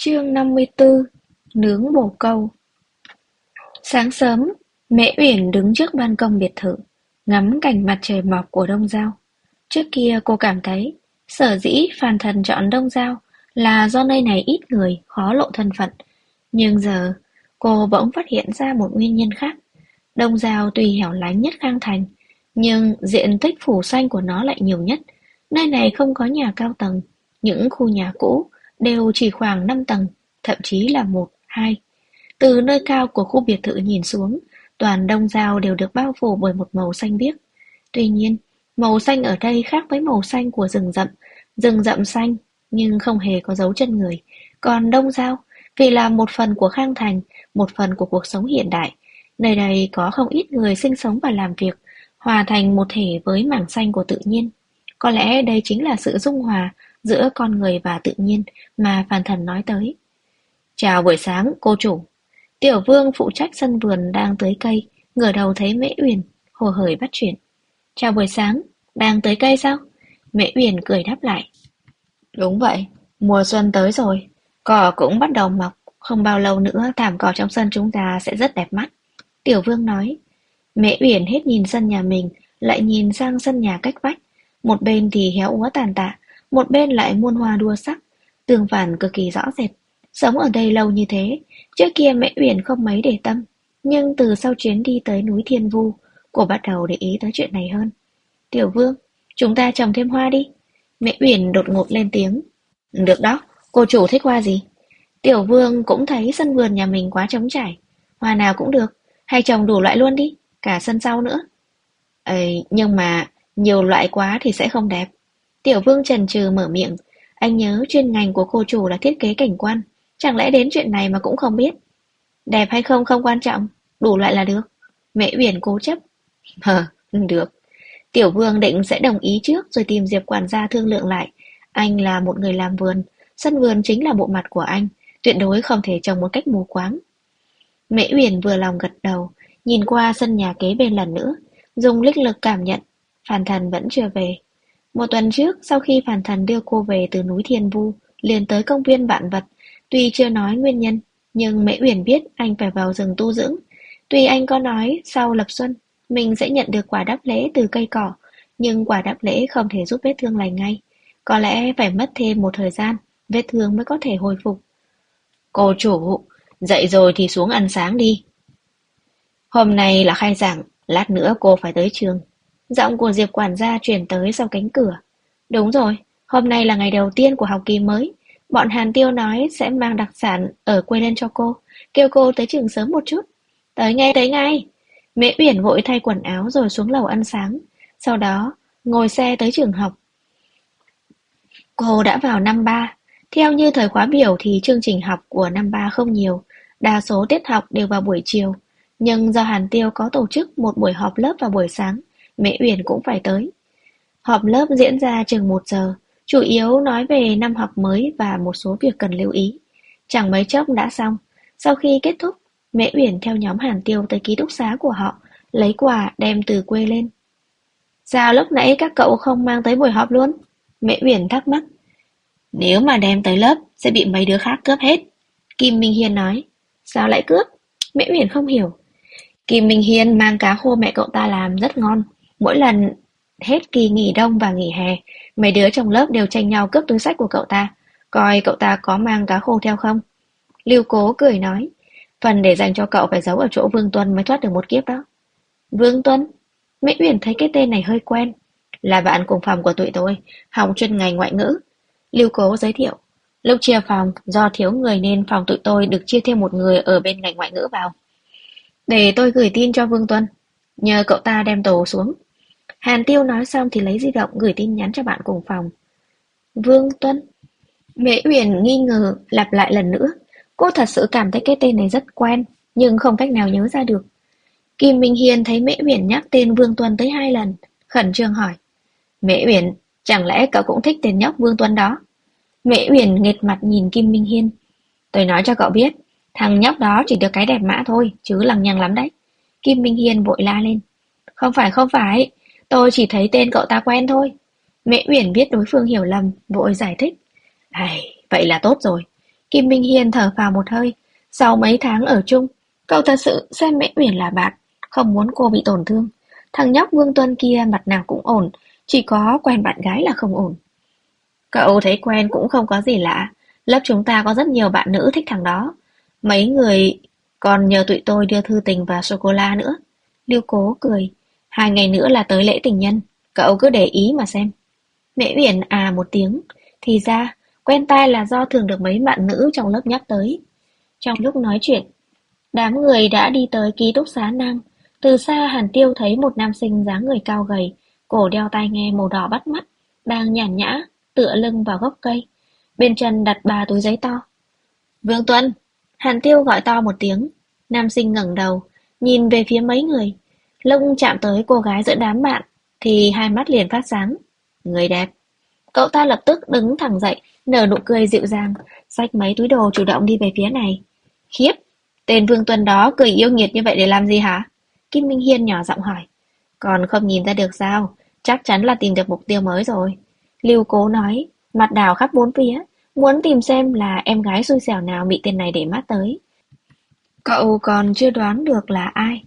Chương 54. Nướng bồ câu. Sáng sớm, Mễ Uyển đứng trước ban công biệt thự, ngắm cảnh mặt trời mọc của Đông Giao. Trước kia cô cảm thấy, sở dĩ Phàn Thần chọn Đông Giao là do nơi này ít người, khó lộ thân phận. Nhưng giờ, cô bỗng phát hiện ra một nguyên nhân khác. Đông Giao tuy hẻo lánh nhất Khang Thành, nhưng diện tích phủ xanh của nó lại nhiều nhất. Nơi này không có nhà cao tầng, những khu nhà cũ đều chỉ khoảng 5 tầng, thậm chí là một, hai. Từ nơi cao của khu biệt thự nhìn xuống, toàn Đông Giao đều được bao phủ bởi một màu xanh biếc. Tuy nhiên, màu xanh ở đây khác với màu xanh của rừng rậm xanh nhưng không hề có dấu chân người. Còn Đông Giao, vì là một phần của Khang Thành, một phần của cuộc sống hiện đại, nơi đây có không ít người sinh sống và làm việc, hòa thành một thể với mảng xanh của tự nhiên. Có lẽ đây chính là sự dung hòa giữa con người và tự nhiên mà Phàn Thần nói tới. Chào buổi sáng, cô chủ. Tiểu Vương phụ trách sân vườn đang tưới cây, ngửa đầu thấy Mễ Uyển, hồ hởi bắt chuyện. Chào buổi sáng, đang tưới cây sao? Mễ Uyển cười đáp lại. Đúng vậy, mùa xuân tới rồi, cỏ cũng bắt đầu mọc, không bao lâu nữa thảm cỏ trong sân chúng ta sẽ rất đẹp mắt. Tiểu Vương nói. Mễ Uyển hết nhìn sân nhà mình, lại nhìn sang sân nhà cách vách. Một bên thì héo úa tàn tạ, một bên lại muôn hoa đua sắc, tương phản cực kỳ rõ rệt. Sống ở đây lâu như thế, trước kia Mễ Uyển không mấy để tâm, nhưng từ sau chuyến đi tới núi Thiên Vu, cô bắt đầu để ý tới chuyện này hơn. Tiểu Vương, chúng ta trồng thêm hoa đi. Mễ Uyển đột ngột lên tiếng. Được đó, cô chủ thích hoa gì? Tiểu Vương cũng thấy sân vườn nhà mình quá trống trải. Hoa nào cũng được, hay trồng đủ loại luôn đi, cả sân sau nữa. Nhưng mà nhiều loại quá thì sẽ không đẹp. Tiểu Vương chần chừ mở miệng. Anh nhớ chuyên ngành của cô chủ là thiết kế cảnh quan. Chẳng lẽ đến chuyện này mà cũng không biết? Đẹp hay không không quan trọng, đủ loại là được. Mễ Uyển cố chấp. Được. Tiểu Vương định sẽ đồng ý trước rồi tìm Diệp quản gia thương lượng lại. Anh là một người làm vườn, sân vườn chính là bộ mặt của anh, tuyệt đối không thể trồng một cách mù quáng. Mễ Uyển vừa lòng gật đầu, nhìn qua sân nhà kế bên lần nữa, dùng linh lực cảm nhận, Phàn Thần vẫn chưa về. Một tuần trước, sau khi Phàn Thần đưa cô về từ núi Thiên Vu, liền tới công viên vạn vật, tuy chưa nói nguyên nhân, nhưng Mễ Uyển biết anh phải vào rừng tu dưỡng. Tuy anh có nói sau lập xuân, mình sẽ nhận được quả đáp lễ từ cây cỏ, nhưng quả đáp lễ không thể giúp vết thương lành ngay. Có lẽ phải mất thêm một thời gian, vết thương mới có thể hồi phục. Cô chủ, dậy rồi thì xuống ăn sáng đi. Hôm nay là khai giảng, lát nữa cô phải tới trường. Giọng của Diệp quản gia truyền tới sau cánh cửa. Đúng rồi, hôm nay là ngày đầu tiên của học kỳ mới. Bọn Hàn Tiêu nói sẽ mang đặc sản ở quê lên cho cô, kêu cô tới trường sớm một chút. Tới ngay, tới ngay. Mễ Uyển vội thay quần áo rồi xuống lầu ăn sáng. Sau đó, ngồi xe tới trường học. Cô đã vào năm 3. Theo như thời khóa biểu thì chương trình học của năm 3 không nhiều, đa số tiết học đều vào buổi chiều. Nhưng do Hàn Tiêu có tổ chức một buổi họp lớp vào buổi sáng, Mễ Uyển cũng phải tới. Họp lớp diễn ra chừng 1 giờ, chủ yếu nói về năm học mới và một số việc cần lưu ý. Chẳng mấy chốc đã xong. Sau khi kết thúc, Mễ Uyển theo nhóm Hàn Tiêu tới ký túc xá của họ, lấy quà đem từ quê lên. Sao lúc nãy các cậu không mang tới buổi họp luôn? Mễ Uyển thắc mắc. Nếu mà đem tới lớp, sẽ bị mấy đứa khác cướp hết. Kim Minh Hiên nói. Sao lại cướp? Mễ Uyển không hiểu. Kim Minh Hiên mang cá khô mẹ cậu ta làm rất ngon. Mỗi lần hết kỳ nghỉ đông và nghỉ hè, mấy đứa trong lớp đều tranh nhau cướp túi xách của cậu ta. Coi cậu ta có mang cá khô theo không? Lưu Cố cười nói. Phần để dành cho cậu phải giấu ở chỗ Vương Tuân mới thoát được một kiếp đó. Vương Tuân? Mễ Uyển thấy cái tên này hơi quen. Là bạn cùng phòng của tụi tôi, học chuyên ngành ngoại ngữ. Lưu Cố giới thiệu. Lúc chia phòng, do thiếu người nên phòng tụi tôi được chia thêm một người ở bên ngành ngoại ngữ vào. Để tôi gửi tin cho Vương Tuân, nhờ cậu ta đem đồ xuống. Hàn Tiêu nói xong thì lấy di động gửi tin nhắn cho bạn cùng phòng. Vương Tuân? Mễ Uyển nghi ngờ lặp lại lần nữa. Cô thật sự cảm thấy cái tên này rất quen, nhưng không cách nào nhớ ra được. Kim Minh Hiên thấy Mễ Uyển nhắc tên Vương Tuân tới 2 lần, khẩn trương hỏi. Mễ Uyển, chẳng lẽ cậu cũng thích tên nhóc Vương Tuân đó? Mễ Uyển nghệt mặt nhìn Kim Minh Hiên. Tôi nói cho cậu biết, thằng nhóc đó chỉ được cái đẹp mã thôi, chứ lằng nhằng lắm đấy. Kim Minh Hiên vội la lên. Không phải, tôi chỉ thấy tên cậu ta quen thôi. Mễ Uyển biết đối phương hiểu lầm, vội giải thích. Vậy là tốt rồi. Kim Minh Hiên thở phào một hơi. Sau mấy tháng ở chung, cậu thật sự xem Mễ Uyển là bạn, không muốn cô bị tổn thương. Thằng nhóc Vương Tuân kia mặt nào cũng ổn, chỉ có quen bạn gái là không ổn. Cậu thấy quen cũng không có gì lạ. Lớp chúng ta có rất nhiều bạn nữ thích thằng đó. Mấy người còn nhờ tụi tôi đưa thư tình và sô-cô-la nữa. Lưu Cố cười. 2 ngày nữa là tới lễ tình nhân. Cậu cứ để ý mà xem. Mễ Uyển à một tiếng. Thì ra, quen tai là do thường được mấy bạn nữ trong lớp nhắc tới. Trong lúc nói chuyện, đám người đã đi tới ký túc xá Nam. Từ xa Hàn Tiêu thấy một nam sinh dáng người cao gầy, cổ đeo tai nghe màu đỏ bắt mắt, đang nhàn nhã, tựa lưng vào gốc cây. Bên chân đặt 3 túi giấy to. Vương Tuân! Hàn Tiêu gọi to một tiếng. Nam sinh ngẩng đầu, nhìn về phía mấy người. Lúc chạm tới cô gái giữa đám bạn, thì hai mắt liền phát sáng. Người đẹp! Cậu ta lập tức đứng thẳng dậy, nở nụ cười dịu dàng, xách mấy túi đồ chủ động đi về phía này. Khiếp! Tên Vương Tuân đó cười yêu nghiệt như vậy để làm gì hả? Kim Minh Hiên nhỏ giọng hỏi. Còn không nhìn ra được sao? Chắc chắn là tìm được mục tiêu mới rồi. Lưu Cố nói, mặt đảo khắp bốn phía, muốn tìm xem là em gái xui xẻo nào bị tên này để mắt tới. Cậu còn chưa đoán được là ai,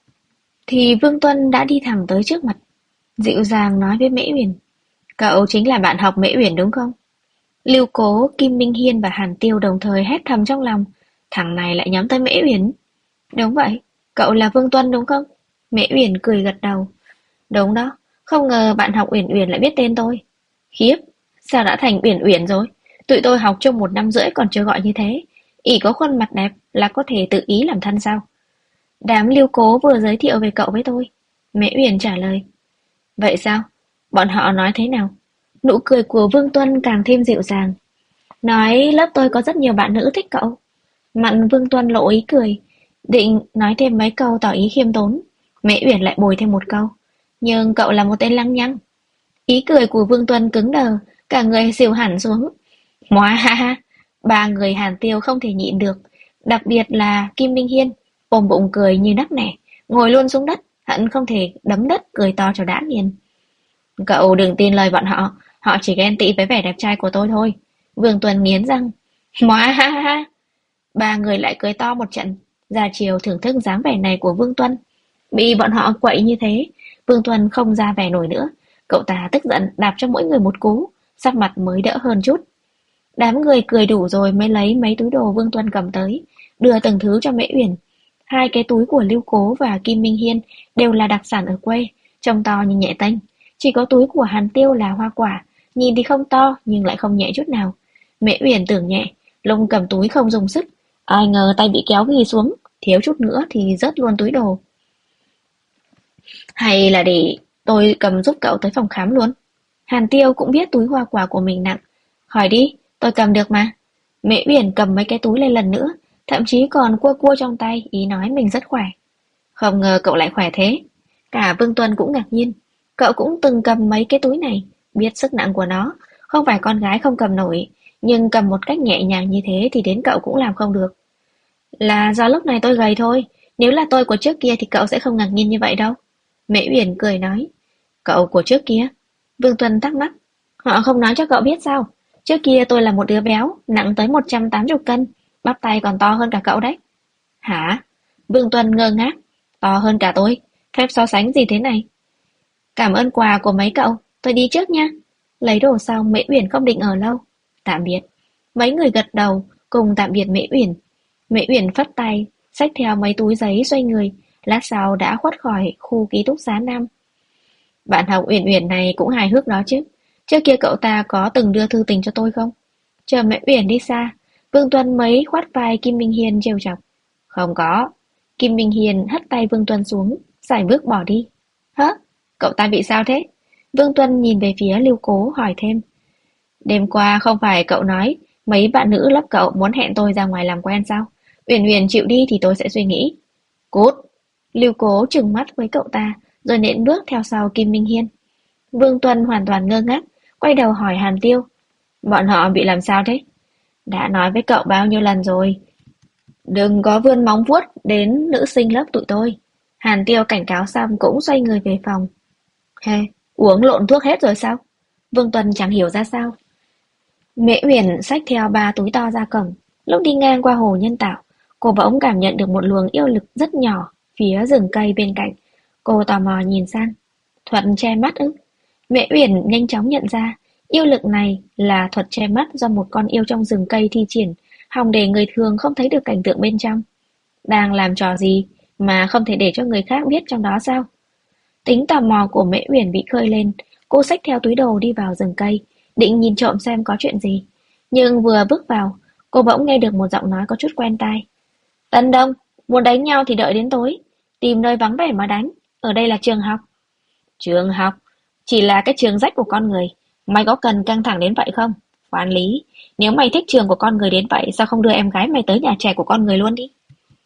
thì Vương Tuân đã đi thẳng tới trước mặt, dịu dàng nói với Mễ Uyển. Cậu chính là bạn học Mễ Uyển đúng không? Lưu Cố, Kim Minh Hiên và Hàn Tiêu đồng thời hét thầm trong lòng. Thằng này lại nhắm tới Mễ Uyển. Đúng vậy, cậu là Vương Tuân đúng không? Mễ Uyển cười gật đầu. Đúng đó, không ngờ bạn học Uyển Uyển lại biết tên tôi. Khiếp, sao đã thành Uyển Uyển rồi? Tụi tôi học chung 1 năm rưỡi còn chưa gọi như thế. Ỷ có khuôn mặt đẹp là có thể tự ý làm thân sao? Đám Lưu Cố vừa giới thiệu về cậu với tôi. Mễ Uyển trả lời. Vậy sao? Bọn họ nói thế nào? Nụ cười của Vương Tuân càng thêm dịu dàng. Nói lớp tôi có rất nhiều bạn nữ thích cậu. Mặt Vương Tuân lộ ý cười, định nói thêm mấy câu tỏ ý khiêm tốn. Mễ Uyển lại bồi thêm một câu. Nhưng cậu là một tên lăng nhăng. Ý cười của Vương Tuân cứng đờ, cả người xìu hẳn xuống. Móa ha ha, 3 người Hàn Tiêu không thể nhịn được, đặc biệt là Kim Minh Hiên, ôm bụng cười như nắc nẻ, ngồi luôn xuống đất, hận không thể đấm đất cười to cho đã nghiền. Cậu đừng tin lời bọn họ, họ chỉ ghen tị với vẻ đẹp trai của tôi thôi. Vương Tuân nghiến răng. Móa ha ha ha. 3 người lại cười to một trận, ra chiều thưởng thức dáng vẻ này của Vương Tuân. Bị bọn họ quậy như thế, Vương Tuân không ra vẻ nổi nữa. Cậu ta tức giận đạp cho mỗi người một cú, sắc mặt mới đỡ hơn chút. Đám người cười đủ rồi mới lấy mấy túi đồ Vương Tuân cầm tới, đưa từng thứ cho Mễ Uyển. 2 cái túi của Lưu Cố và Kim Minh Hiên đều là đặc sản ở quê, trông to nhưng nhẹ tênh. Chỉ có túi của Hàn Tiêu là hoa quả, nhìn thì không to nhưng lại không nhẹ chút nào. Mễ Uyển tưởng nhẹ, lông cầm túi không dùng sức, ai ngờ tay bị kéo ghi xuống, thiếu chút nữa thì rớt luôn túi đồ. Hay là để tôi cầm giúp cậu tới phòng khám luôn. Hàn Tiêu cũng biết túi hoa quả của mình nặng. Hỏi đi, tôi cầm được mà. Mễ Uyển cầm mấy cái túi lên lần nữa, thậm chí còn cua cua trong tay, ý nói mình rất khỏe. Không ngờ cậu lại khỏe thế. Cả Vương Tuân cũng ngạc nhiên. Cậu cũng từng cầm mấy cái túi này, biết sức nặng của nó. Không phải con gái không cầm nổi, nhưng cầm một cách nhẹ nhàng như thế thì đến cậu cũng làm không được. Là do lúc này tôi gầy thôi. Nếu là tôi của trước kia thì cậu sẽ không ngạc nhiên như vậy đâu. Mễ Uyển cười nói. Cậu của trước kia? Vương Tuân thắc mắc. Họ không nói cho cậu biết sao? Trước kia tôi là một đứa béo, nặng tới 180 cân, bắp tay còn to hơn cả cậu đấy. Hả? Vương Tuân ngơ ngác. To hơn cả tôi? Phép so sánh gì thế này? Cảm ơn quà của mấy cậu, tôi đi trước nha. Lấy đồ xong Mễ Uyển không định ở lâu. Tạm biệt. Mấy người gật đầu, cùng tạm biệt Mễ Uyển. Mễ Uyển phất tay, xách theo mấy túi giấy xoay người, lát sau đã khuất khỏi khu ký túc xá Nam. Bạn học Uyển Uyển này cũng hài hước đó chứ. Trước kia cậu ta có từng đưa thư tình cho tôi không? Chờ Mễ Uyển đi xa, Vương Tuân mới khoát vai Kim Minh Hiên trêu chọc. Không có. Kim Minh Hiên hất tay Vương Tuân xuống, sải bước bỏ đi. Hả? Cậu ta bị sao thế? Vương Tuân nhìn về phía Lưu Cố hỏi thêm. Đêm qua không phải cậu nói mấy bạn nữ lớp cậu muốn hẹn tôi ra ngoài làm quen sao? Uyển Uyển chịu đi thì tôi sẽ suy nghĩ. Cút! Lưu Cố trừng mắt với cậu ta, rồi nện bước theo sau Kim Minh Hiên. Vương Tuân hoàn toàn ngơ ngác, quay đầu hỏi Hàn Tiêu. Bọn họ bị làm sao thế? Đã nói với cậu bao nhiêu lần rồi. Đừng có vươn móng vuốt đến nữ sinh lớp tụi tôi. Hàn Tiêu cảnh cáo xong cũng xoay người về phòng. Hê, uống lộn thuốc hết rồi sao? Vương Tuân chẳng hiểu ra sao. Mễ Uyển xách theo 3 túi to ra cổng. Lúc đi ngang qua hồ nhân tạo, cô bỗng cảm nhận được một luồng yêu lực rất nhỏ phía rừng cây bên cạnh. Cô tò mò nhìn sang. Thuật che mắt ư? Mễ Uyển nhanh chóng nhận ra, yêu lực này là thuật che mắt do một con yêu trong rừng cây thi triển, hòng để người thường không thấy được cảnh tượng bên trong. Đang làm trò gì mà không thể để cho người khác biết trong đó sao? Tính tò mò của Mễ Uyển bị khơi lên, cô xách theo túi đồ đi vào rừng cây, định nhìn trộm xem có chuyện gì. Nhưng vừa bước vào, cô bỗng nghe được một giọng nói có chút quen tai. Tân Đông, muốn đánh nhau thì đợi đến tối, tìm nơi vắng vẻ mà đánh, ở đây là trường học. Trường học? Chỉ là cái trường rách của con người, mày có cần căng thẳng đến vậy không? Quản lý, nếu mày thích trường của con người đến vậy, sao không đưa em gái mày tới nhà trẻ của con người luôn đi?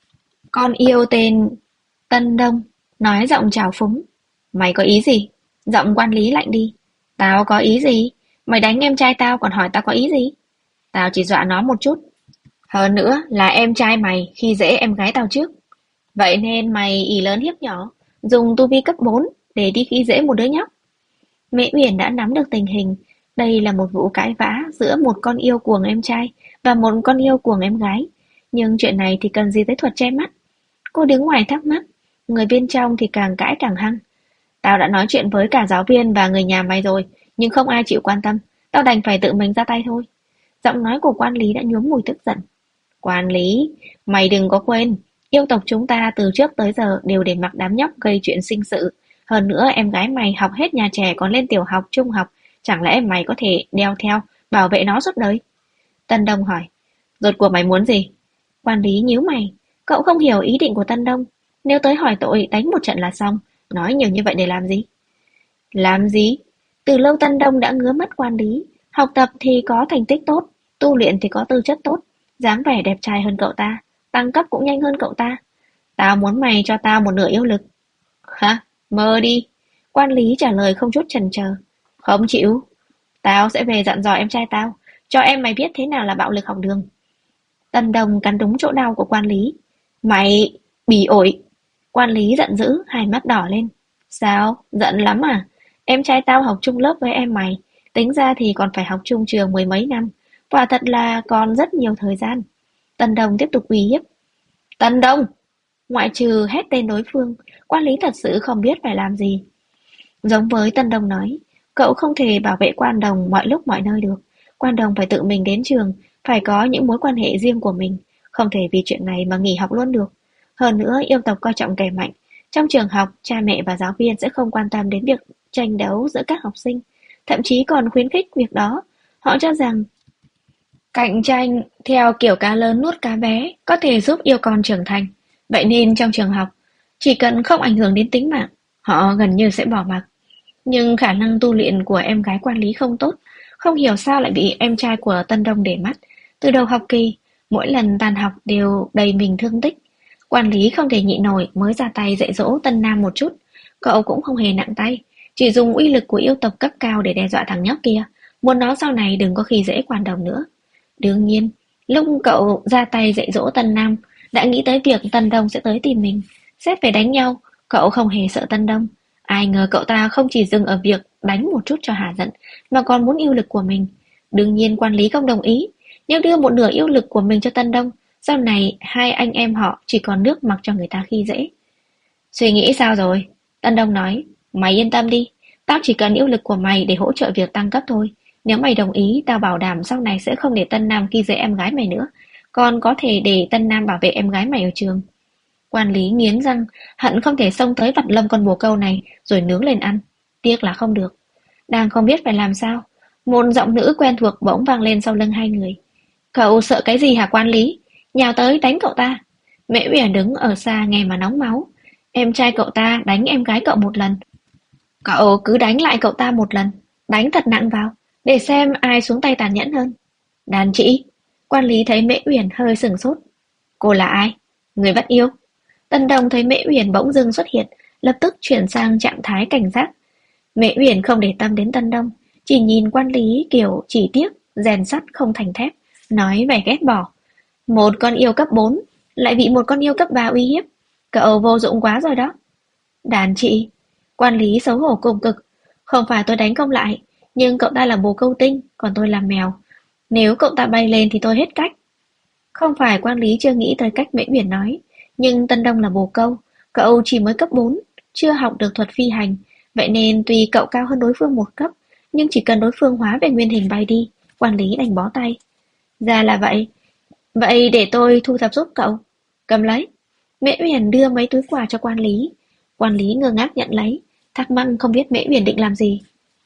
Con yêu tên Tân Đông, nói giọng trào phúng. Mày có ý gì? Giọng quản lý lạnh đi. Tao có ý gì? Mày đánh em trai tao còn hỏi tao có ý gì? Tao chỉ dọa nó một chút. Hơn nữa là em trai mày khi dễ em gái tao trước. Vậy nên mày ỷ lớn hiếp nhỏ, dùng tu vi cấp 4 để đi khi dễ một đứa nhóc. Mễ Uyển đã nắm được tình hình. Đây là một vụ cãi vã giữa một con yêu cuồng em trai và một con yêu cuồng em gái. Nhưng chuyện này thì cần gì tới thuật che mắt? Cô đứng ngoài thắc mắc, người bên trong thì càng cãi càng hăng. Tao đã nói chuyện với cả giáo viên và người nhà mày rồi, nhưng không ai chịu quan tâm. Tao đành phải tự mình ra tay thôi. Giọng nói của quan lý đã nhuốm mùi tức giận. Quản lý, mày đừng có quên, yêu tộc chúng ta từ trước tới giờ đều để mặc đám nhóc gây chuyện sinh sự. Hơn nữa em gái mày học hết nhà trẻ còn lên tiểu học, trung học, chẳng lẽ mày có thể đeo theo, bảo vệ nó suốt đời? Tân Đông hỏi, rốt cuộc mày muốn gì? Quản lý nhíu mày, cậu không hiểu ý định của Tân Đông. Nếu tới hỏi tội đánh một trận là xong, nói nhiều như vậy để làm gì? Làm gì? Từ lâu Tân Đông đã ngứa mắt quan lý, học tập thì có thành tích tốt, tu luyện thì có tư chất tốt, dáng vẻ đẹp trai hơn cậu ta, tăng cấp cũng nhanh hơn cậu ta. Tao muốn mày cho tao một nửa yêu lực. Hả? Mơ đi. Quan lý trả lời không chút chần chờ. Không chịu. Tao sẽ về dặn dò em trai tao, cho em mày biết thế nào là bạo lực học đường. Tân Đồng cắn đúng chỗ đau của quan lý. Mày, bỉ ổi. Quan lý giận dữ, hai mắt đỏ lên. Sao? Giận lắm à? Em trai tao học chung lớp với em mày, tính ra thì còn phải học chung trường mười mấy năm. Quả thật là còn rất nhiều thời gian. Tân Đồng tiếp tục uy hiếp. Tân Đông! Ngoại trừ hét tên đối phương, quan lý thật sự không biết phải làm gì. Giống với Tân Đồng nói, cậu không thể bảo vệ Quan Đồng mọi lúc mọi nơi được. Quan Đồng phải tự mình đến trường, phải có những mối quan hệ riêng của mình, không thể vì chuyện này mà nghỉ học luôn được. Hơn nữa, yêu tộc coi trọng kẻ mạnh. Trong trường học, cha mẹ và giáo viên sẽ không quan tâm đến việc tranh đấu giữa các học sinh, thậm chí còn khuyến khích việc đó. Họ cho rằng cạnh tranh theo kiểu cá lớn nuốt cá bé có thể giúp yêu con trưởng thành. Vậy nên trong trường học, chỉ cần không ảnh hưởng đến tính mạng, họ gần như sẽ bỏ mặc. Nhưng khả năng tu luyện của em gái quản lý không tốt, không hiểu sao lại bị em trai của Tân Đông để mắt. Từ đầu học kỳ, mỗi lần tan học đều đầy mình thương tích. Quản lý không thể nhịn nổi mới ra tay dạy dỗ Tân Nam một chút. Cậu cũng không hề nặng tay, chỉ dùng uy lực của yêu tộc cấp cao để đe dọa thằng nhóc kia, muốn nó sau này đừng có khi dễ Quan Đồng nữa. Đương nhiên, lúc cậu ra tay dạy dỗ Tân Nam, đã nghĩ tới việc Tân Đông sẽ tới tìm mình. Xét về đánh nhau, cậu không hề sợ Tân Đông. Ai ngờ cậu ta không chỉ dừng ở việc đánh một chút cho hả giận, mà còn muốn yêu lực của mình. Đương nhiên quản lý không đồng ý. Nếu đưa một nửa yêu lực của mình cho Tân Đông, sau này hai anh em họ chỉ còn nước mặc cho người ta khi dễ. Suy nghĩ sao rồi? Tân Đông nói, mày yên tâm đi, tao chỉ cần yêu lực của mày để hỗ trợ việc tăng cấp thôi. Nếu mày đồng ý, tao bảo đảm sau này sẽ không để Tân Nam khi dễ em gái mày nữa, còn có thể để Tân Nam bảo vệ em gái mày ở trường. Quản lý nghiến răng, hận không thể xông tới vặt lâm con bồ câu này rồi nướng lên ăn. Tiếc là không được. Đang không biết phải làm sao, một giọng nữ quen thuộc bỗng vang lên sau lưng hai người. Cậu sợ cái gì hả quản lý? Nhào tới đánh cậu ta. Mễ Uyển đứng ở xa nghe mà nóng máu. Em trai cậu ta đánh em gái cậu một lần. Cậu cứ đánh lại cậu ta một lần, đánh thật nặng vào, để xem ai xuống tay tàn nhẫn hơn. Đàn chị. Quản lý thấy Mễ Uyển hơi sửng sốt. Cô là ai? Người bắt yêu. Tân Đồng thấy Mễ Uyển bỗng dưng xuất hiện, lập tức chuyển sang trạng thái cảnh giác. Mễ Uyển không để tâm đến Tân Đông, chỉ nhìn quan lý kiểu chỉ tiếc, rèn sắt không thành thép, nói vẻ ghét bỏ. Một con yêu cấp 4 lại bị một con yêu cấp 3 uy hiếp. Cậu vô dụng quá rồi đó. Đàn chị. Quan lý xấu hổ cùng cực. Không phải tôi đánh công lại, nhưng cậu ta là bồ câu tinh, còn tôi là mèo. Nếu cậu ta bay lên thì tôi hết cách. Không phải quan lý chưa nghĩ tới cách Mễ Uyển nói, nhưng Tân Đông là bồ câu, cậu chỉ mới cấp 4, chưa học được thuật phi hành, vậy nên tuy cậu cao hơn đối phương một cấp, nhưng chỉ cần đối phương hóa về nguyên hình bay đi, quan lý đành bó tay. Ra là vậy, vậy để tôi thu thập giúp cậu. Cầm lấy. Mễ Uyển đưa mấy túi quà cho quan lý. Quan lý ngơ ngác nhận lấy, thắc mắc không biết Mễ Uyển định làm gì.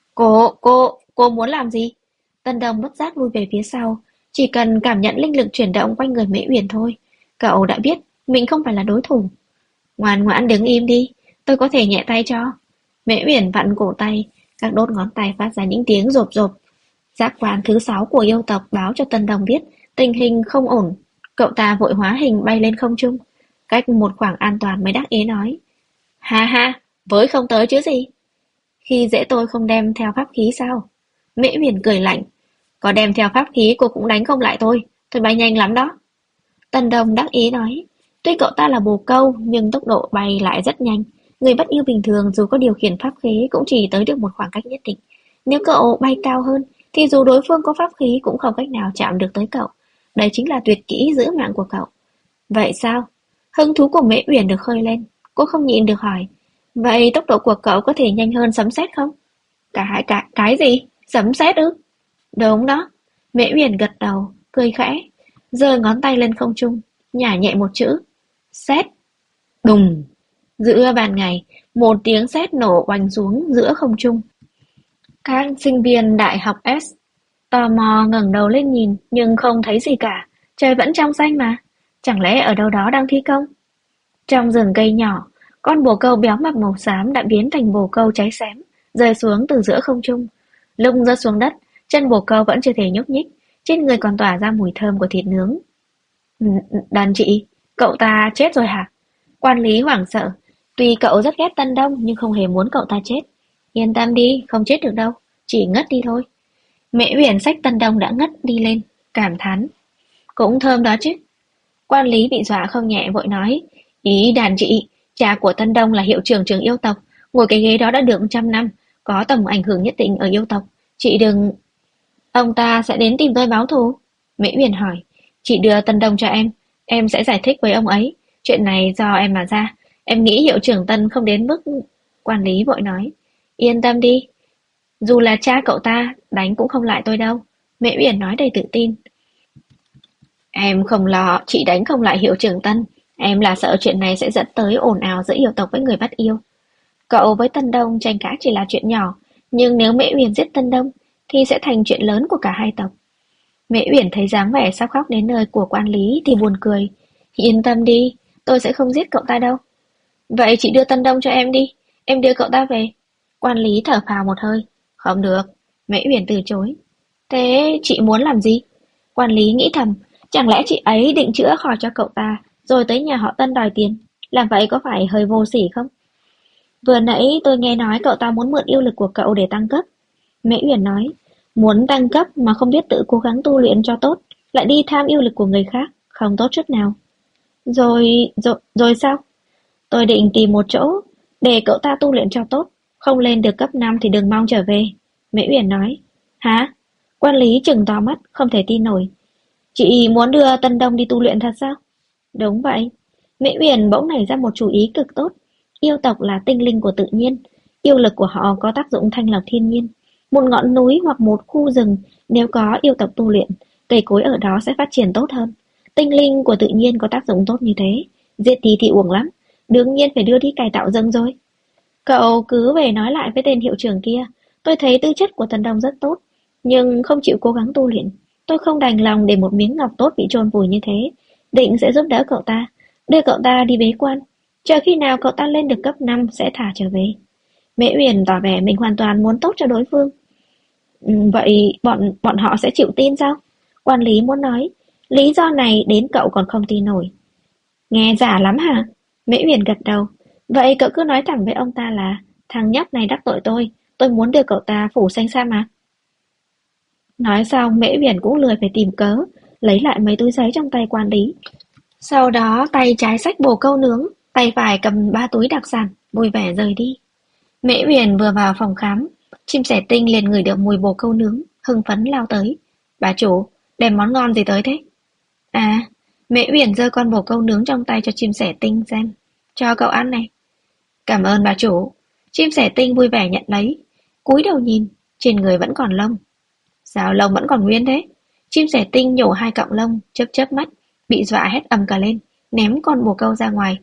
Cô muốn làm gì? Tân Đồng bất giác lui về phía sau, chỉ cần cảm nhận linh lực chuyển động quanh người Mễ Uyển thôi, cậu đã biết mình không phải là đối thủ. Ngoan ngoãn đứng im đi, tôi có thể nhẹ tay cho. Mễ Uyển vặn cổ tay, các đốt ngón tay phát ra những tiếng rộp rộp. Giác quan thứ 6 của yêu tộc báo cho Tân Đồng biết tình hình không ổn. Cậu ta vội hóa hình bay lên không trung, cách một khoảng an toàn mới đắc ý nói. Ha ha, với không tới chứ gì. Khi dễ tôi không đem theo pháp khí sao? Mễ Uyển cười lạnh. Có đem theo pháp khí cô cũng đánh không lại tôi bay nhanh lắm đó. Tần Đồng đắc ý nói. Tuy cậu ta là bồ câu nhưng tốc độ bay lại rất nhanh. Người bất yêu bình thường dù có điều khiển pháp khí cũng chỉ tới được một khoảng cách nhất định. Nếu cậu bay cao hơn thì dù đối phương có pháp khí cũng không cách nào chạm được tới cậu. Đây chính là tuyệt kỹ giữ mạng của cậu. Vậy sao? Hứng thú của Mễ Uyển được khơi lên. Cô không nhịn được hỏi. Vậy tốc độ của cậu có thể nhanh hơn sấm sét không? Cái gì? Sấm sét ư? Đúng đó. Mễ Uyển gật đầu, cười khẽ, giơ ngón tay lên không trung, nhả nhẹ một chữ. Sét. Đùng. Giữa ban ngày, một tiếng sét nổ oanh xuống giữa không trung. Các sinh viên đại học S tò mò ngẩng đầu lên nhìn nhưng không thấy gì cả. Trời vẫn trong xanh mà. Chẳng lẽ ở đâu đó đang thi công? Trong rừng cây nhỏ, con bồ câu béo mập màu xám đã biến thành bồ câu cháy xém, rơi xuống từ giữa không trung. Lúc rơi xuống đất, chân bồ câu vẫn chưa thể nhúc nhích, trên người còn tỏa ra mùi thơm của thịt nướng. Đàn chị, cậu ta chết rồi hả? Quan lý hoảng sợ, tuy cậu rất ghét Tân Đông nhưng không hề muốn cậu ta chết. Yên tâm đi, không chết được đâu, chỉ ngất đi thôi. Mễ Uyển xách Tân Đông đã ngất đi lên, cảm thán. Cũng thơm đó chứ. Quan lý bị dọa không nhẹ vội nói, ý đàn chị, cha của Tân Đông là hiệu trưởng trường yêu tộc, ngồi cái ghế đó đã được 100 năm, có tầm ảnh hưởng nhất định ở yêu tộc. Chị đừng... Ông ta sẽ đến tìm tôi báo thù. Mễ Uyển hỏi, chị đưa Tân Đông cho em sẽ giải thích với ông ấy. Chuyện này do em mà ra, em nghĩ hiệu trưởng Tân không đến mức... Quản lý vội nói, yên tâm đi, dù là cha cậu ta, đánh cũng không lại tôi đâu. Mễ Uyển nói đầy tự tin. Em không lo, chị đánh không lại hiệu trưởng Tân. Em là sợ chuyện này sẽ dẫn tới ồn ào giữa yêu tộc với người bắt yêu. Cậu với Tân Đông tranh cãi chỉ là chuyện nhỏ, nhưng nếu Mễ Uyển giết Tân Đông thì sẽ thành chuyện lớn của cả hai tộc. Mễ Uyển thấy dáng vẻ sắp khóc đến nơi của quan lý thì buồn cười. Yên tâm đi, tôi sẽ không giết cậu ta đâu. Vậy chị đưa Tân Đông cho em đi, em đưa cậu ta về. Quan lý thở phào một hơi. Không được, Mễ Uyển từ chối. Thế chị muốn làm gì? Quan lý nghĩ thầm, chẳng lẽ chị ấy định chữa khỏi cho cậu ta, rồi tới nhà họ Tân đòi tiền. Làm vậy có phải hơi vô sỉ không? Vừa nãy tôi nghe nói cậu ta muốn mượn yêu lực của cậu để tăng cấp. Mễ Uyển nói, muốn tăng cấp mà không biết tự cố gắng tu luyện cho tốt, lại đi tham yêu lực của người khác, không tốt chút nào. Rồi sao? Tôi định tìm một chỗ để cậu ta tu luyện cho tốt, không lên được cấp 5 thì đừng mong trở về. Mễ Uyển nói. Hả? Quan lý trừng to mắt, không thể tin nổi. Chị muốn đưa Tân Đông đi tu luyện thật sao? Đúng vậy. Mễ Uyển bỗng nảy ra một chủ ý cực tốt. Yêu tộc là tinh linh của tự nhiên, yêu lực của họ có tác dụng thanh lọc thiên nhiên. Một ngọn núi hoặc một khu rừng nếu có yêu tộc tu luyện, cây cối ở đó sẽ phát triển tốt hơn. Tinh linh của tự nhiên có tác dụng tốt như thế, giết thì uổng lắm, đương nhiên phải đưa đi cải tạo rừng rồi. Cậu cứ về nói lại với tên hiệu trưởng kia, tôi thấy tư chất của Tần Đông rất tốt, nhưng không chịu cố gắng tu luyện. Tôi không đành lòng để một miếng ngọc tốt bị chôn vùi như thế, định sẽ giúp đỡ cậu ta, đưa cậu ta đi bế quan. Chờ khi nào cậu ta lên được cấp 5 sẽ thả trở về. Mễ Uyển tỏ vẻ mình hoàn toàn muốn tốt cho đối phương. Vậy bọn họ sẽ chịu tin sao? Quản lý muốn nói, lý do này đến cậu còn không tin nổi. Nghe giả lắm hả? Mễ Uyển gật đầu. Vậy cậu cứ nói thẳng với ông ta là thằng nhóc này đắc tội tôi muốn đưa cậu ta phủ xanh xa mà. Nói xong Mễ Uyển cũng lười phải tìm cớ, lấy lại mấy túi giấy trong tay quản lý. Sau đó tay trái xách bồ câu nướng, tay phải cầm 3 túi đặc sản, vui vẻ rời đi. Mễ Uyển vừa vào phòng khám, chim sẻ tinh liền ngửi được mùi bồ câu nướng, hưng phấn lao tới. Bà chủ, đem món ngon gì tới thế? À, Mễ Uyển giơ con bồ câu nướng trong tay cho chim sẻ tinh xem. Cho cậu ăn này. Cảm ơn bà chủ. Chim sẻ tinh vui vẻ nhận lấy. Cúi đầu nhìn, trên người vẫn còn lông. Sao lông vẫn còn nguyên thế? Chim sẻ tinh nhổ hai cọng lông, chớp chớp mắt, bị dọa hét ầm cả lên, ném con bồ câu ra ngoài.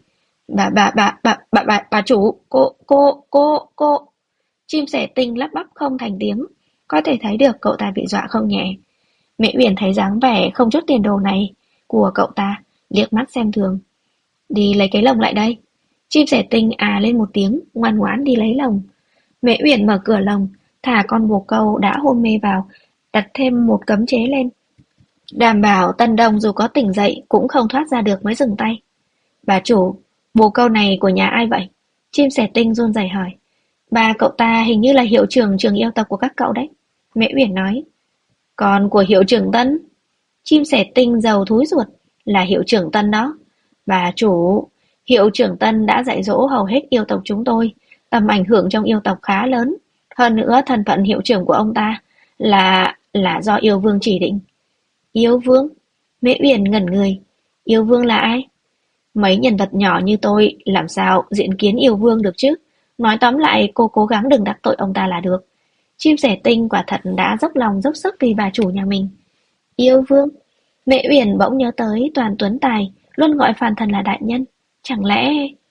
Bà chủ, cô. Chim sẻ tinh lắp bắp không thành tiếng, có thể thấy được cậu ta bị dọa không nhẹ. Mẹ Uyển thấy dáng vẻ không chút tiền đồ này của cậu ta, liếc mắt xem thường. Đi lấy cái lồng lại đây. Chim sẻ tinh à lên một tiếng, ngoan ngoãn đi lấy lồng. Mẹ Uyển mở cửa lồng, thả con bồ câu đã hôn mê vào, đặt thêm một cấm chế lên. Đảm bảo Tân Đông dù có tỉnh dậy cũng không thoát ra được mới dừng tay. Bà chủ, bồ câu này của nhà ai vậy? Chim sẻ tinh run rẩy hỏi. Bà cậu ta hình như là hiệu trưởng trường yêu tộc của các cậu đấy. Mẹ Uyển nói. Con của hiệu trưởng Tân? Chim sẻ tinh giàu thúi ruột, là hiệu trưởng Tân đó. Bà chủ, hiệu trưởng Tân đã dạy dỗ hầu hết yêu tộc chúng tôi, tầm ảnh hưởng trong yêu tộc khá lớn. Hơn nữa thân phận hiệu trưởng của ông ta là do yêu vương chỉ định. Yêu vương? Mễ Uyển ngẩn người. Yêu vương là ai? Mấy nhân vật nhỏ như tôi làm sao diện kiến yêu vương được chứ? Nói tóm lại cô cố gắng đừng đắc tội ông ta là được. Chim sẻ tinh quả thật đã dốc lòng dốc sức vì bà chủ nhà mình. Yêu vương? Mẹ Uyển bỗng nhớ tới Toàn Tuấn Tài luôn gọi Phàn Thần là đại nhân. Chẳng lẽ...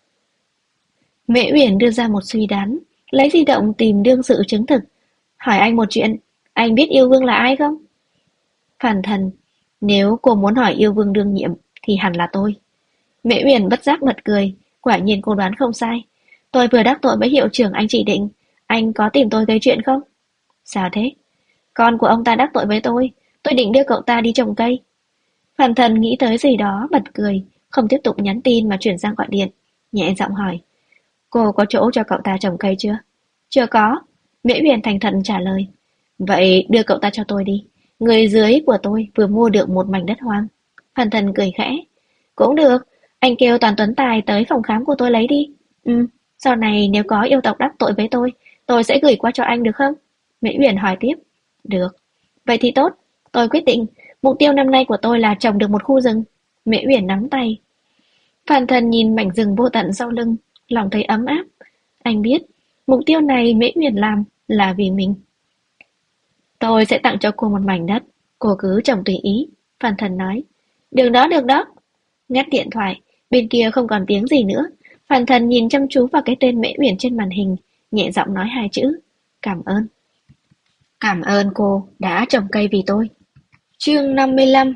Mẹ Uyển đưa ra một suy đoán, lấy di động tìm đương sự chứng thực. Hỏi anh một chuyện, anh biết yêu vương là ai không? Phàn Thần, nếu cô muốn hỏi yêu vương đương nhiệm thì hẳn là tôi. Mễ Uyển bất giác bật cười, quả nhiên cô đoán không sai. Tôi vừa đắc tội với hiệu trưởng anh chỉ định, anh có tìm tôi gây chuyện không? Sao thế? Con của ông ta đắc tội với tôi định đưa cậu ta đi trồng cây. Phàn Thần nghĩ tới gì đó, bật cười, không tiếp tục nhắn tin mà chuyển sang gọi điện, nhẹ giọng hỏi. Cô có chỗ cho cậu ta trồng cây chưa? Chưa có, Mễ Uyển thành thật trả lời. Vậy đưa cậu ta cho tôi đi. Người dưới của tôi vừa mua được một mảnh đất hoang. Phàn Thần cười khẽ. Cũng được, anh kêu Toàn Tuấn Tài tới phòng khám của tôi lấy đi. Sau này nếu có yêu tộc đắc tội với tôi sẽ gửi qua cho anh được không? Mễ Uyển hỏi tiếp. Được. Vậy thì tốt, tôi quyết định, mục tiêu năm nay của tôi là trồng được một khu rừng. Mễ Uyển nắm tay. Phàn Thần nhìn mảnh rừng vô tận sau lưng, lòng thấy ấm áp. Anh biết, mục tiêu này Mễ Uyển làm là vì mình. Tôi sẽ tặng cho cô một mảnh đất, cô cứ trồng tùy ý. Phàn Thần nói. Được đó, được đó. Ngắt điện thoại, bên kia không còn tiếng gì nữa. Phàn Thần nhìn chăm chú vào cái tên Mễ Uyển trên màn hình, nhẹ giọng nói hai chữ. Cảm ơn. Cảm ơn cô đã trồng cây vì tôi. Chương 55.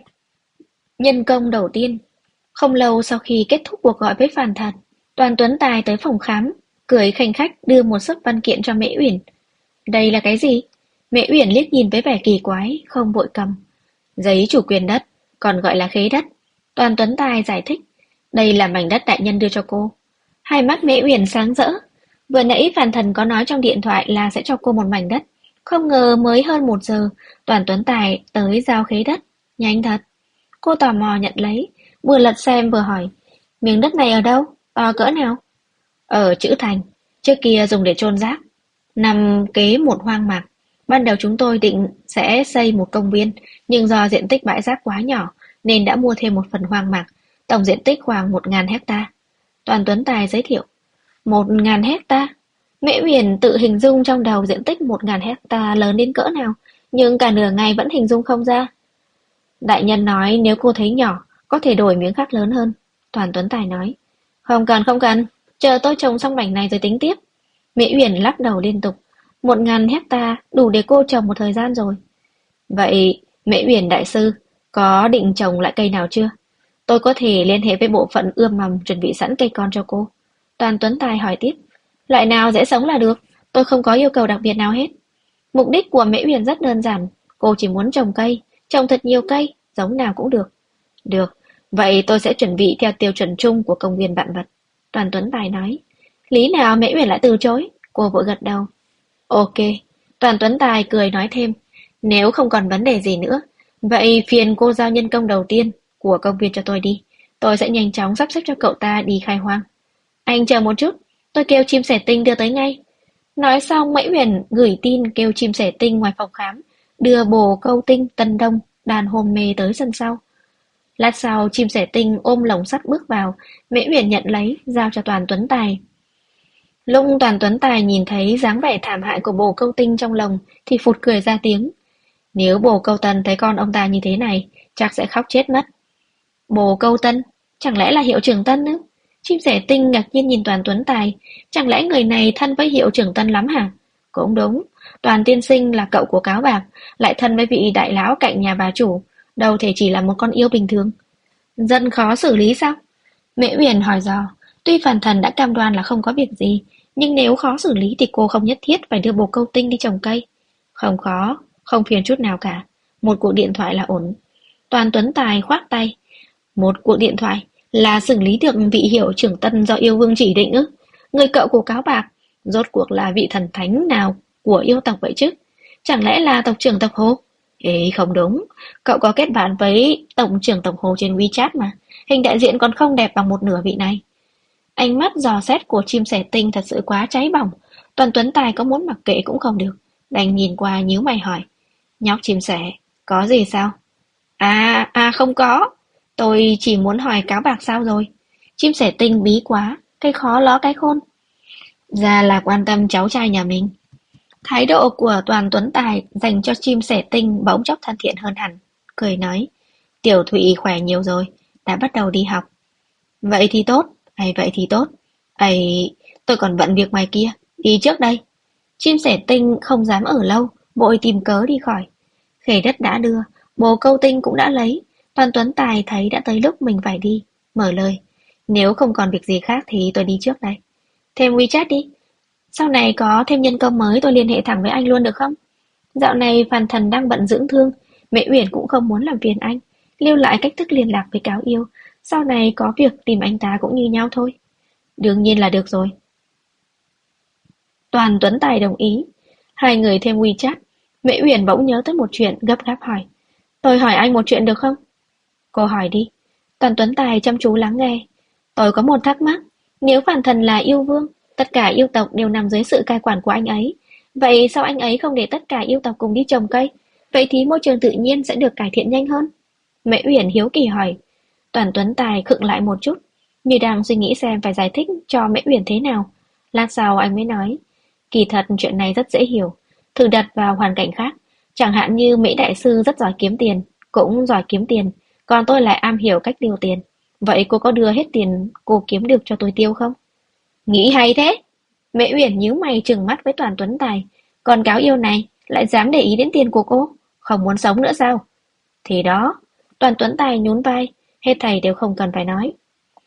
Nhân công đầu tiên. Không lâu sau khi kết thúc cuộc gọi với Phàn Thần, Toàn Tuấn Tài tới phòng khám, cười khanh khách đưa một xấp văn kiện cho Mễ Uyển. Đây là cái gì? Mễ Uyển liếc nhìn với vẻ kỳ quái, không vội cầm. Giấy chủ quyền đất, còn gọi là khế đất. Toàn Tuấn Tài giải thích, đây là mảnh đất đại nhân đưa cho cô. Hai mắt Mễ Uyển sáng rỡ. Vừa nãy Phàn Thần có nói trong điện thoại là sẽ cho cô một mảnh đất. Không ngờ mới hơn 1 giờ, Toàn Tuấn Tài tới giao khế đất. Nhanh thật. Cô tò mò nhận lấy, vừa lật xem vừa hỏi. Miếng đất này ở đâu? To cỡ nào? Ở Trữ Thành, trước kia dùng để chôn rác. Nằm kế một hoang mạc. Ban đầu chúng tôi định sẽ xây một công viên, nhưng do diện tích bãi rác quá nhỏ, nên đã mua thêm một phần hoang mạc, tổng diện tích khoảng 1.000 hecta. Toàn Tuấn Tài giới thiệu. 1.000 hecta? Mễ Uyển tự hình dung trong đầu diện tích 1.000 hecta lớn đến cỡ nào, nhưng cả nửa ngày vẫn hình dung không ra. Đại nhân nói nếu cô thấy nhỏ, có thể đổi miếng khác lớn hơn. Toàn Tuấn Tài nói. Không cần, chờ tôi trồng xong mảnh này rồi tính tiếp. Mễ Uyển lắc đầu liên tục. 1.000 hecta đủ để cô trồng một thời gian rồi. Vậy Mễ Uyển đại sư có định trồng lại cây nào chưa? Tôi có thể liên hệ với bộ phận ươm mầm chuẩn bị sẵn cây con cho cô. Toàn Tuấn Tài hỏi tiếp. Loại nào dễ sống là được, tôi không có yêu cầu đặc biệt nào hết. Mục đích của Mễ Uyển rất đơn giản, cô chỉ muốn trồng cây, trồng thật nhiều cây, giống nào cũng được. Được, vậy tôi sẽ chuẩn bị theo tiêu chuẩn chung của công viên vạn vật. Toàn Tuấn Tài nói. Lý nào Mễ Uyển lại từ chối? Cô vội gật đầu. Ok, Toàn Tuấn Tài cười nói thêm. Nếu không còn vấn đề gì nữa, vậy phiền cô giao nhân công đầu tiên của công viên cho tôi đi. Tôi sẽ nhanh chóng sắp xếp cho cậu ta đi khai hoang. Anh chờ một chút, tôi kêu chim sẻ tinh đưa tới ngay. Nói xong Mễ Uyển gửi tin kêu chim sẻ tinh ngoài phòng khám, đưa bồ câu tinh Tân Đông đàn hôn mê tới sân sau. Lát sau chim sẻ tinh ôm lồng sắt bước vào, Mễ Uyển nhận lấy, giao cho Toàn Tuấn Tài. Lúc Toàn Tuấn Tài nhìn thấy dáng vẻ thảm hại của bồ câu tinh trong lồng thì phụt cười ra tiếng. Nếu bồ câu tần thấy con ông ta như thế này, chắc sẽ khóc chết mất. Bồ câu tân, chẳng lẽ là Hiệu trưởng Tân ư? Chim sẻ tinh ngạc nhiên nhìn Toàn Tuấn Tài, chẳng lẽ người này thân với Hiệu trưởng Tân lắm hả? Cũng đúng, Toàn tiên sinh là cậu của Cáo Bạc, lại thân với vị đại lão cạnh nhà bà chủ, đâu thể chỉ là một con yêu bình thường. Dân khó xử lý sao? Mễ Uyển hỏi dò, tuy Phàn Thần đã cam đoan là không có việc gì, nhưng nếu khó xử lý thì cô không nhất thiết phải đưa bồ câu tinh đi trồng cây. Không khó, không phiền chút nào cả. Một cuộc điện thoại là ổn. Toàn Tuấn Tài khoác tay. Một cuộc điện thoại là xử lý được vị Hiệu trưởng Tân do yêu vương chỉ định ư? Người cậu của Cáo Bạc, rốt cuộc là vị thần thánh nào của yêu tộc vậy chứ? Chẳng lẽ là tộc trưởng tộc Hồ? Ê, không đúng, cậu có kết bạn với tổng trưởng tộc Hồ trên WeChat mà. Hình đại diện còn không đẹp bằng một nửa vị này. Ánh mắt dò xét của chim sẻ tinh thật sự quá cháy bỏng. Toàn Tuấn Tài có muốn mặc kệ cũng không được. Đành nhìn qua nhíu mày hỏi. Nhóc chim sẻ, có gì sao? Không có. Tôi chỉ muốn hỏi Cáo Bạc sao rồi. Chim sẻ tinh bí quá, cái khó ló cái khôn. Ra là quan tâm cháu trai nhà mình. Thái độ của Toàn Tuấn Tài dành cho chim sẻ tinh bỗng chốc thân thiện hơn hẳn. Cười nói, Tiểu Thụy khỏe nhiều rồi, đã bắt đầu đi học. Vậy thì tốt, vậy thì tốt. Tôi còn bận việc ngoài kia, đi trước đây. Chim sẻ tinh không dám ở lâu, vội tìm cớ đi khỏi. Khế đất đã đưa, bồ câu tinh cũng đã lấy. Toàn Tuấn Tài thấy đã tới lúc mình phải đi, mở lời. Nếu không còn việc gì khác thì tôi đi trước đây. Thêm WeChat đi. Sau này có thêm nhân công mới tôi liên hệ thẳng với anh luôn được không? Dạo này Phàn Thần đang bận dưỡng thương, Mẹ Uyển cũng không muốn làm phiền anh, lưu lại cách thức liên lạc với Cáo Yêu. Sau này có việc tìm anh ta cũng như nhau thôi. Đương nhiên là được rồi. Toàn Tuấn Tài đồng ý. Hai người thêm WeChat. Mẹ Uyển bỗng nhớ tới một chuyện gấp gáp hỏi. Tôi hỏi anh một chuyện được không? Cô hỏi đi. Toàn Tuấn Tài chăm chú lắng nghe. Tôi có một thắc mắc. Nếu Phàn Thần là yêu vương, tất cả yêu tộc đều nằm dưới sự cai quản của anh ấy. Vậy sao anh ấy không để tất cả yêu tộc cùng đi trồng cây? Vậy thì môi trường tự nhiên sẽ được cải thiện nhanh hơn. Mẹ Uyển hiếu kỳ hỏi. Toàn Tuấn Tài khựng lại một chút, như đang suy nghĩ xem phải giải thích cho Mễ Uyển thế nào. Lát sau anh mới nói, kỳ thật chuyện này rất dễ hiểu, thử đặt vào hoàn cảnh khác, chẳng hạn như Mễ đại sư rất giỏi kiếm tiền, cũng giỏi kiếm tiền, còn tôi lại am hiểu cách tiêu tiền. Vậy cô có đưa hết tiền cô kiếm được cho tôi tiêu không? Nghĩ hay thế. Mễ Uyển nhíu mày trừng mắt với Toàn Tuấn Tài, còn Cáo Yêu này lại dám để ý đến tiền của cô, không muốn sống nữa sao? Thì đó, Toàn Tuấn Tài nhún vai, hết thầy đều không cần phải nói.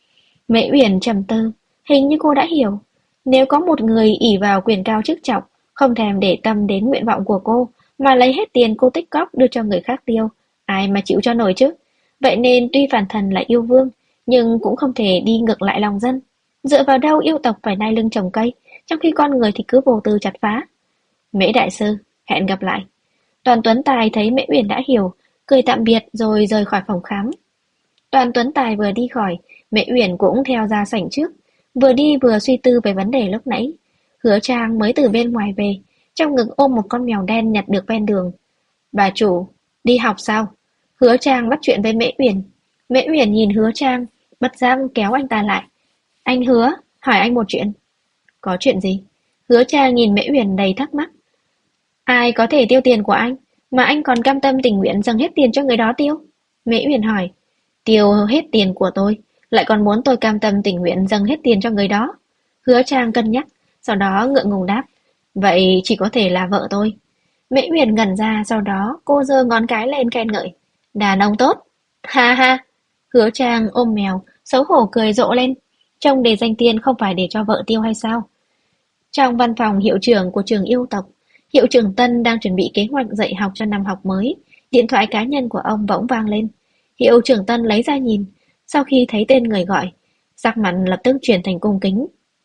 Mễ Uyển trầm tư, hình như cô đã hiểu. Nếu có một người ỷ vào quyền cao chức trọng, không thèm để tâm đến nguyện vọng của cô, mà lấy hết tiền cô tích cóp đưa cho người khác tiêu, ai mà chịu cho nổi chứ? Vậy nên tuy Phàn Thần là yêu vương, nhưng cũng không thể đi ngược lại lòng dân. Dựa vào đâu yêu tộc phải nai lưng trồng cây, trong khi con người thì cứ vô tư chặt phá. Mễ đại sư, hẹn gặp lại. Toàn Tuấn Tài thấy Mễ Uyển đã hiểu, cười tạm biệt rồi rời khỏi phòng khám. Toàn Tuấn Tài vừa đi khỏi, Mễ Uyển cũng theo ra sảnh trước, vừa đi vừa suy tư về vấn đề lúc nãy. Hứa Trang mới từ bên ngoài về, trong ngực ôm một con mèo đen nhặt được ven đường. Bà chủ, đi học sao? Hứa Trang bắt chuyện với Mễ Uyển. Mễ Uyển nhìn Hứa Trang, bất giác kéo anh ta lại. Anh Hứa, hỏi anh một chuyện. Có chuyện gì? Hứa Trang nhìn Mễ Uyển đầy thắc mắc. Ai có thể tiêu tiền của anh, mà anh còn cam tâm tình nguyện dâng hết tiền cho người đó tiêu? Mễ Uyển hỏi. Tiêu hết tiền của tôi, lại còn muốn tôi cam tâm tình nguyện dâng hết tiền cho người đó. Hứa Trang cân nhắc, sau đó ngượng ngùng đáp. Vậy chỉ có thể là vợ tôi. Mễ Uyển ngẩn ra, sau đó cô giơ ngón cái lên khen ngợi. Đàn ông tốt. Ha ha. Hứa Trang ôm mèo, xấu hổ cười rộ lên. Trông đề danh tiền không phải để cho vợ tiêu hay sao? Trong văn phòng hiệu trưởng của trường yêu tộc, hiệu trưởng Tân đang chuẩn bị kế hoạch dạy học cho năm học mới. Điện thoại cá nhân của ông bỗng vang lên. Hiệu trưởng Tân lấy ra nhìn, sau khi thấy tên người gọi, sắc mặt lập tức chuyển thành cung kính.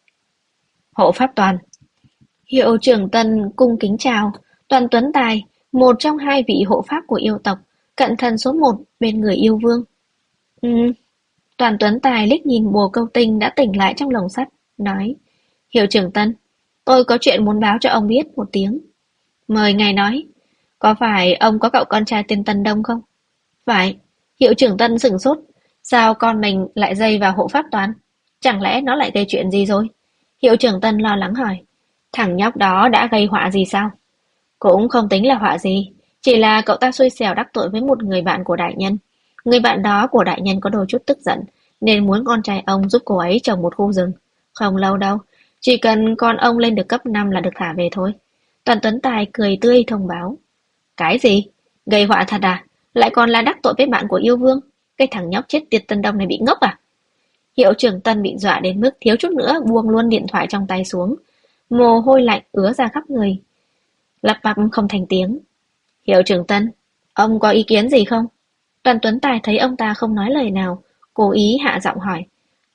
Hộ pháp Toàn. Hiệu trưởng Tân cung kính chào. Toàn Tuấn Tài, một trong hai vị hộ pháp của yêu tộc, cận thần số một bên người yêu vương. Ừ. Toàn Tuấn Tài liếc nhìn bồ câu tinh đã tỉnh lại trong lồng sắt, nói. Hiệu trưởng Tân, tôi có chuyện muốn báo cho ông biết một tiếng. Mời ngài nói. Có phải ông có cậu con trai tên Tân Đông không? Phải. Hiệu trưởng Tân sửng sốt. Sao con mình lại dây vào hộ pháp toán? Chẳng lẽ nó lại gây chuyện gì rồi? Hiệu trưởng Tân lo lắng hỏi. Thằng nhóc đó đã gây họa gì sao? Cũng không tính là họa gì. Chỉ là cậu ta xui xẻo đắc tội với một người bạn của đại nhân. Người bạn đó của đại nhân có đôi chút tức giận, nên muốn con trai ông giúp cô ấy trồng một khu rừng. Không lâu đâu, chỉ cần con ông lên được cấp 5 là được thả về thôi. Toàn Tuấn Tài cười tươi thông báo. Cái gì? Gây họa thật à? Lại còn là đắc tội với bạn của yêu vương? Cái thằng nhóc chết tiệt Tân Đông này bị ngốc à? Hiệu trưởng Tân bị dọa đến mức thiếu chút nữa buông luôn điện thoại trong tay xuống. Mồ hôi lạnh ứa ra khắp người. Lắp bắp không thành tiếng. Hiệu trưởng Tân, ông có ý kiến gì không? Đoàn Tuấn Tài thấy ông ta không nói lời nào, cố ý hạ giọng hỏi.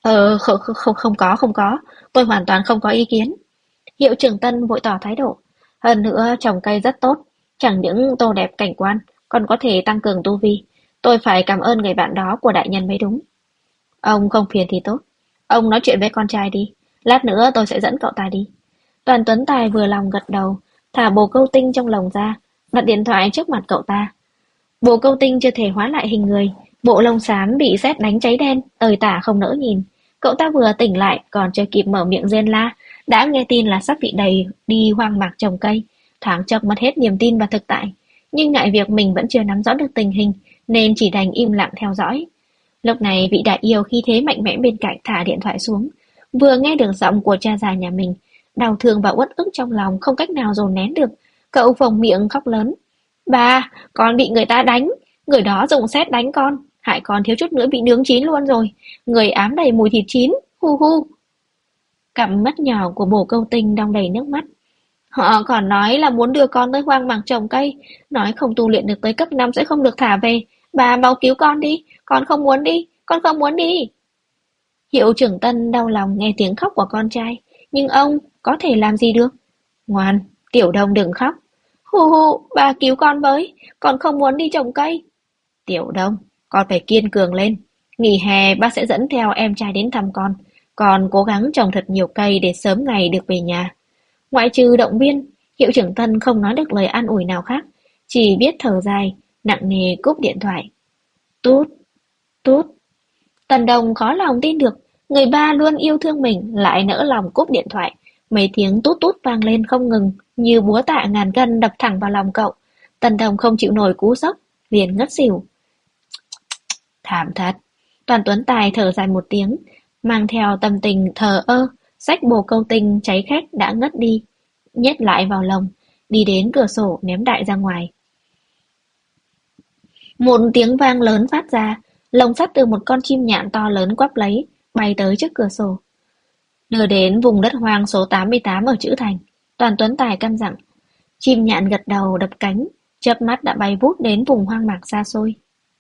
Không có, tôi hoàn toàn không có ý kiến. Hiệu trưởng Tân vội tỏ thái độ. Hơn nữa trồng cây rất tốt, chẳng những tô đẹp cảnh quan, còn có thể tăng cường tu vi. Tôi phải cảm ơn người bạn đó của đại nhân mới đúng. Ông không phiền thì tốt. Ông nói chuyện với con trai đi, lát nữa tôi sẽ dẫn cậu ta đi. Đoàn Tuấn Tài vừa lòng gật đầu, thả bồ câu tinh trong lồng ra, đặt điện thoại trước mặt cậu ta. Bồ câu tinh chưa thể hóa lại hình người, bộ lông xám bị sét đánh cháy đen, tơi tả không nỡ nhìn. Cậu ta vừa tỉnh lại, còn chưa kịp mở miệng rên la, đã nghe tin là sắp bị đày đi hoang mạc trồng cây, thoáng chốc mất hết niềm tin vào thực tại. Nhưng ngại việc mình vẫn chưa nắm rõ được tình hình, nên chỉ đành im lặng theo dõi. Lúc này vị đại yêu khí thế mạnh mẽ bên cạnh thả điện thoại xuống, vừa nghe được giọng của cha già nhà mình, đau thương và uất ức trong lòng không cách nào dồn nén được, cậu phồng miệng khóc lớn. Bà, con bị người ta đánh, người đó dùng sét đánh con, hại con thiếu chút nữa bị nướng chín luôn rồi, người ám đầy mùi thịt chín, hu hu. Cặp mắt nhỏ của bồ câu tinh đong đầy nước mắt. Họ còn nói là muốn đưa con tới hoang mạc trồng cây, nói không tu luyện được tới cấp 5 sẽ không được thả về. Bà mau cứu con đi, con không muốn đi, con không muốn đi. Hiệu trưởng Tân đau lòng nghe tiếng khóc của con trai, nhưng ông có thể làm gì được? Ngoan, Tiểu Đông đừng khóc. Hu hu, bà cứu con với, con không muốn đi trồng cây. Tiểu Đông, con phải kiên cường lên. Nghỉ hè bác sẽ dẫn theo em trai đến thăm con cố gắng trồng thật nhiều cây để sớm ngày được về nhà. Ngoại trừ động viên, hiệu trưởng Tân không nói được lời an ủi nào khác, chỉ biết thở dài, nặng nề cúp điện thoại. Tút, tút. Tần Đồng khó lòng tin được, người ba luôn yêu thương mình lại nỡ lòng cúp điện thoại. Mấy tiếng tút tút vang lên không ngừng, như búa tạ ngàn cân đập thẳng vào lòng cậu. Tần Đồng không chịu nổi cú sốc, liền ngất xỉu. Thảm thật. Toàn Tuấn Tài thở dài một tiếng, mang theo tâm tình thờ ơ, xách bồ câu tinh cháy khét đã ngất đi, nhét lại vào lồng, đi đến cửa sổ ném đại ra ngoài. Một tiếng vang lớn phát ra, lồng sắt từ một con chim nhạn to lớn quắp lấy, bay tới trước cửa sổ. Đưa đến vùng đất hoang số 88 ở Trữ Thành. Toàn Tuấn Tài căn dặn. Chim nhạn gật đầu đập cánh, chớp mắt đã bay vút đến vùng hoang mạc xa xôi.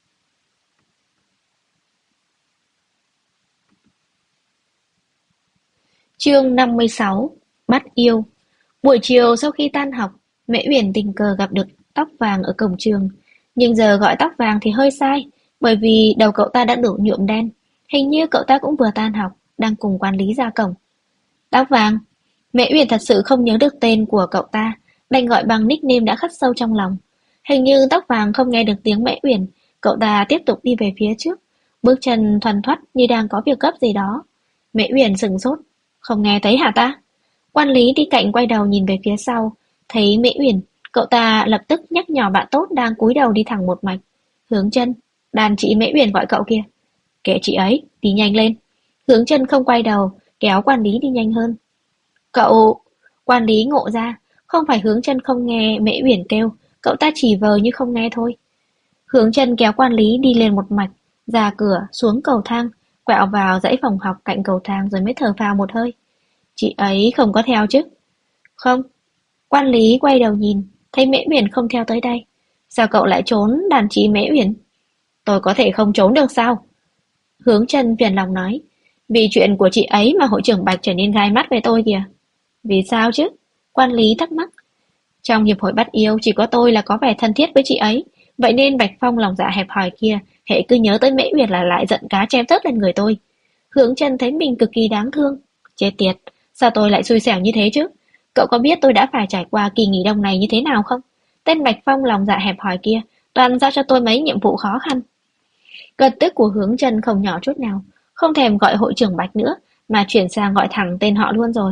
Chương 56. Bắt yêu. Buổi chiều sau khi tan học, Mễ Uyển tình cờ gặp được Tóc Vàng ở cổng trường. Nhưng giờ gọi Tóc Vàng thì hơi sai, bởi vì đầu cậu ta đã đổ nhuộm đen. Hình như cậu ta cũng vừa tan học, đang cùng quản lý ra cổng. Tóc Vàng. Mễ Uyển thật sự không nhớ được tên của cậu ta, đành gọi bằng nickname đã khắc sâu trong lòng. Hình như Tóc Vàng không nghe được tiếng Mễ Uyển, cậu ta tiếp tục đi về phía trước, bước chân thoăn thoắt như đang có việc gấp gì đó. Mễ Uyển sững sốt, không nghe thấy hả ta? Quản lý đi cạnh quay đầu nhìn về phía sau, thấy Mễ Uyển, cậu ta lập tức nhắc nhở bạn tốt đang cúi đầu đi thẳng một mạch. Hướng Chân, đàn chị Mễ Uyển gọi cậu kìa. Kệ chị ấy, đi nhanh lên. Hướng Chân không quay đầu, kéo quản lý đi nhanh hơn. Cậu, quản lý ngộ ra, không phải Hướng Chân không nghe Mễ Uyển kêu, cậu ta chỉ vờ như không nghe thôi. Hướng Chân kéo quản lý đi lên một mạch, ra cửa, xuống cầu thang, quẹo vào dãy phòng học cạnh cầu thang rồi mới thở phào một hơi. Chị ấy không có theo chứ? Không. Quản lý quay đầu nhìn, thấy Mễ Uyển không theo tới đây. Sao cậu lại trốn đàn chị Mễ Uyển? Tôi có thể không trốn được sao? Hướng Chân phiền lòng nói. Vì chuyện của chị ấy mà hội trưởng Bạch trở nên gai mắt với tôi kìa. Vì sao chứ? Quản lý thắc mắc. Trong hiệp hội bắt yêu chỉ có tôi là có vẻ thân thiết với chị ấy. Vậy nên Bạch Phong lòng dạ hẹp hòi kia, hễ cứ nhớ tới Mễ Uyển là lại giận cá chém thớt lên người tôi. Hướng Chân thấy mình cực kỳ đáng thương. Chết tiệt, sao tôi lại xui xẻo như thế chứ? Cậu có biết tôi đã phải trải qua kỳ nghỉ đông này như thế nào không? Tên Bạch Phong lòng dạ hẹp hòi kia toàn giao cho tôi mấy nhiệm vụ khó khăn. Cơn tức của Hướng Chân không nhỏ chút nào, không thèm gọi hội trưởng Bạch nữa, mà chuyển sang gọi thẳng tên họ luôn rồi.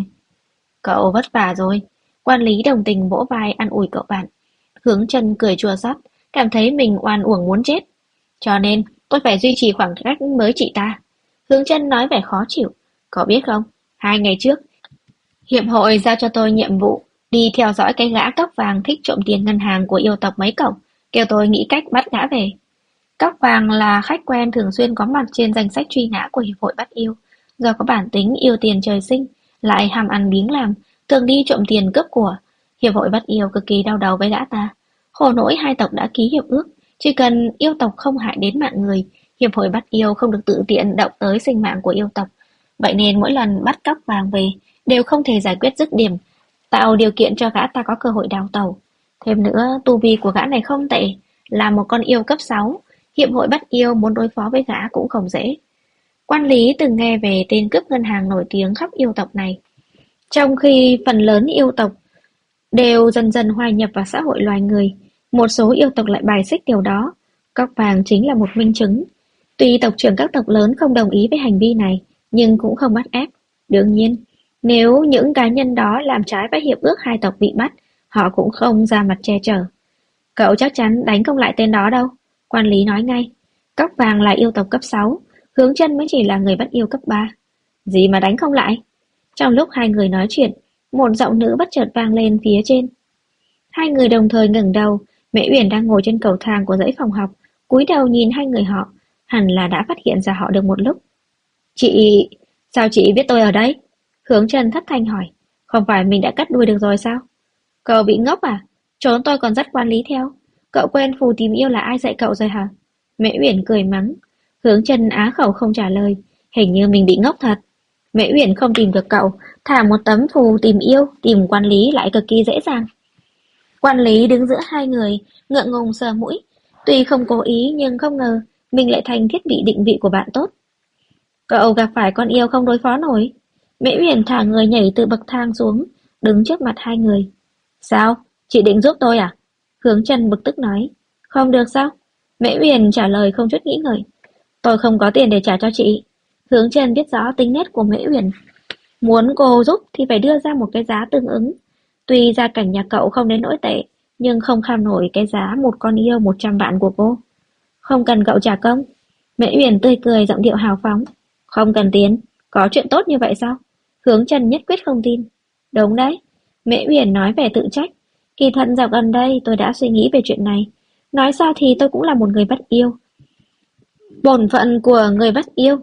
Cậu vất vả rồi. Quản lý đồng tình vỗ vai an ủi cậu bạn. Hướng Chân cười chua xót, cảm thấy mình oan uổng muốn chết. Cho nên, tôi phải duy trì khoảng cách với chị ta. Hướng Chân nói vẻ khó chịu. Cậu biết không, 2 ngày trước, hiệp hội giao cho tôi nhiệm vụ đi theo dõi cái gã tóc vàng thích trộm tiền ngân hàng của yêu tộc mấy cậu, kêu tôi nghĩ cách bắt gã về. Tóc vàng là khách quen thường xuyên có mặt trên danh sách truy nã của hiệp hội bắt yêu. Do có bản tính yêu tiền trời sinh, lại ham ăn biếng làm, thường đi trộm tiền cướp của. Hiệp hội bắt yêu cực kỳ đau đầu với gã ta. Khổ nỗi hai tộc đã ký hiệp ước, chỉ cần yêu tộc không hại đến mạng người, hiệp hội bắt yêu không được tự tiện động tới sinh mạng của yêu tộc. Vậy nên mỗi lần bắt cóc vàng về đều không thể giải quyết dứt điểm, tạo điều kiện cho gã ta có cơ hội đào tẩu. Thêm nữa, tu vi của gã này không tệ, là một con yêu cấp 6, hiệp hội bắt yêu muốn đối phó với gã cũng không dễ. Quan lý từng nghe về tên cướp ngân hàng nổi tiếng khắp yêu tộc này. Trong khi phần lớn yêu tộc đều dần dần hòa nhập vào xã hội loài người, một số yêu tộc lại bài xích điều đó. Cóc vàng chính là một minh chứng. Tuy tộc trưởng các tộc lớn không đồng ý với hành vi này, nhưng cũng không bắt ép. Đương nhiên, nếu những cá nhân đó làm trái với hiệp ước hai tộc bị bắt, họ cũng không ra mặt che chở. Cậu chắc chắn đánh không lại tên đó đâu. Quan lý nói ngay. Cóc vàng là yêu tộc cấp 6, Hướng Chân mới chỉ là người bắt yêu cấp 3. Gì mà đánh không lại? Trong lúc hai người nói chuyện, một giọng nữ bất chợt vang lên phía trên. Hai người đồng thời ngẩng đầu, Mễ Uyển đang ngồi trên cầu thang của dãy phòng học, cúi đầu nhìn hai người họ, hẳn là đã phát hiện ra họ được một lúc. Chị, sao chị biết tôi ở đây? Hướng Chân thất thanh hỏi, không phải mình đã cắt đuôi được rồi sao? Cậu bị ngốc à? Trốn tôi còn dắt quan lý theo. Cậu quên phù tìm yêu là ai dạy cậu rồi hả? Mễ Uyển cười mắng. Hướng Chân á khẩu không trả lời, hình như mình bị ngốc thật. Mễ Uyển không tìm được cậu, thả một tấm phù tìm yêu, tìm quan lý lại cực kỳ dễ dàng. Quan lý đứng giữa hai người, ngượng ngùng sờ mũi. Tuy không cố ý nhưng không ngờ mình lại thành thiết bị định vị của bạn tốt. Cậu gặp phải con yêu không đối phó nổi. Mễ Uyển thả người nhảy từ bậc thang xuống, đứng trước mặt hai người. Sao? Chị định giúp tôi à? Hướng Chân bực tức nói. Không được sao? Mễ Uyển trả lời không chút nghĩ ngợi. Tôi không có tiền để trả cho chị. Hướng Chân biết rõ tính nết của Mễ Uyển. Muốn cô giúp thì phải đưa ra một cái giá tương ứng. Tuy gia cảnh nhà cậu không đến nỗi tệ, nhưng không kham nổi cái giá một con yêu 100 vạn của cô. Không cần cậu trả công. Mễ Uyển tươi cười giọng điệu hào phóng. Không cần tiền, có chuyện tốt như vậy sao? Hướng Chân nhất quyết không tin. Đúng đấy, Mễ Uyển nói vẻ tự trách. Kỳ thật dạo gần đây tôi đã suy nghĩ về chuyện này. Nói sao thì tôi cũng là một người bắt yêu. Bổn phận của người bắt yêu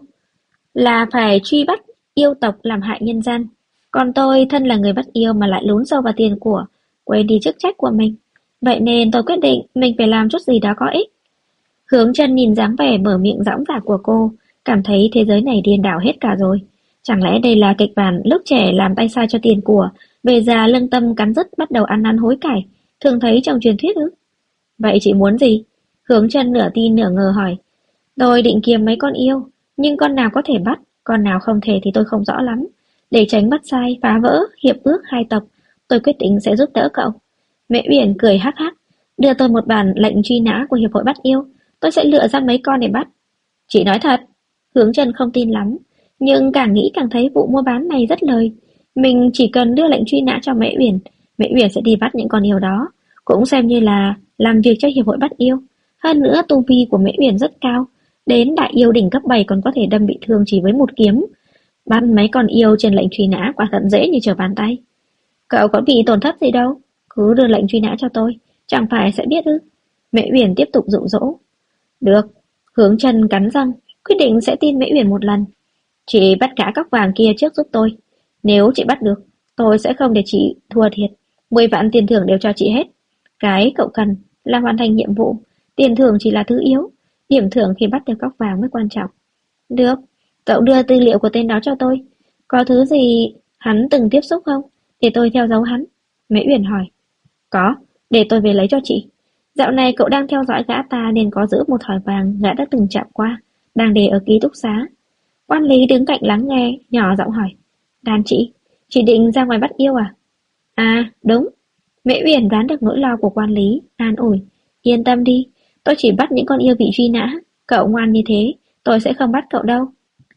là phải truy bắt yêu tộc làm hại nhân gian. Còn tôi thân là người bắt yêu mà lại lún sâu vào tiền của, quên đi chức trách của mình. Vậy nên tôi quyết định mình phải làm chút gì đó có ích. Hướng Chân nhìn dáng vẻ mở miệng dõng dạc của cô, cảm thấy thế giới này điên đảo hết cả rồi. Chẳng lẽ đây là kịch bản lúc trẻ làm tay sai cho tiền của, về già lương tâm cắn rứt bắt đầu ăn năn hối cải, thường thấy trong truyền thuyết ư? Vậy chị muốn gì? Hướng Chân nửa tin nửa ngờ hỏi. Tôi định kiếm mấy con yêu, nhưng con nào có thể bắt, con nào không thể thì tôi không rõ lắm. Để tránh bắt sai, phá vỡ hiệp ước hai tộc, tôi quyết định sẽ giúp đỡ cậu. Mẹ Uyển cười hắc hắc, đưa tôi một bản lệnh truy nã của hiệp hội bắt yêu, tôi sẽ lựa ra mấy con để bắt. Chị nói thật? Hướng Chân không tin lắm, nhưng càng nghĩ càng thấy vụ mua bán này rất lời. Mình chỉ cần đưa lệnh truy nã cho Mẹ Uyển sẽ đi bắt những con yêu đó, cũng xem như là làm việc cho hiệp hội bắt yêu. Hơn nữa tu vi của Mễ Uyển rất cao, đến đại yêu đỉnh cấp 7 còn có thể đâm bị thương chỉ với một kiếm. Bắt mấy con yêu trên lệnh truy nã quả thật dễ như trở bàn tay. Cậu có bị tổn thất gì đâu, cứ đưa lệnh truy nã cho tôi, chẳng phải sẽ biết ư? Mễ Uyển tiếp tục dụ dỗ. Được, Hướng Chân cắn răng, quyết định sẽ tin Mễ Uyển một lần. Chị bắt cả cóc vàng kia trước giúp tôi. Nếu chị bắt được, tôi sẽ không để chị thua thiệt. 10 vạn tiền thưởng đều cho chị hết. Cái cậu cần là hoàn thành nhiệm vụ. Tiền thưởng chỉ là thứ yếu. Điểm thưởng khi bắt được cóc vàng mới quan trọng. Được, cậu đưa tư liệu của tên đó cho tôi. Có thứ gì hắn từng tiếp xúc không? Để tôi theo dấu hắn. Mễ Uyển hỏi. Có, để tôi về lấy cho chị. Dạo này cậu đang theo dõi gã ta nên có giữ một thỏi vàng gã đã từng chạm qua, đang để ở ký túc xá. Quan lý đứng cạnh lắng nghe, nhỏ giọng hỏi. Đàn chị định ra ngoài bắt yêu à? À, đúng. Mễ Uyển đoán được nỗi lo của quan lý, an ủi. Yên tâm đi, tôi chỉ bắt những con yêu bị truy nã, Cậu ngoan như thế, tôi sẽ không bắt cậu đâu.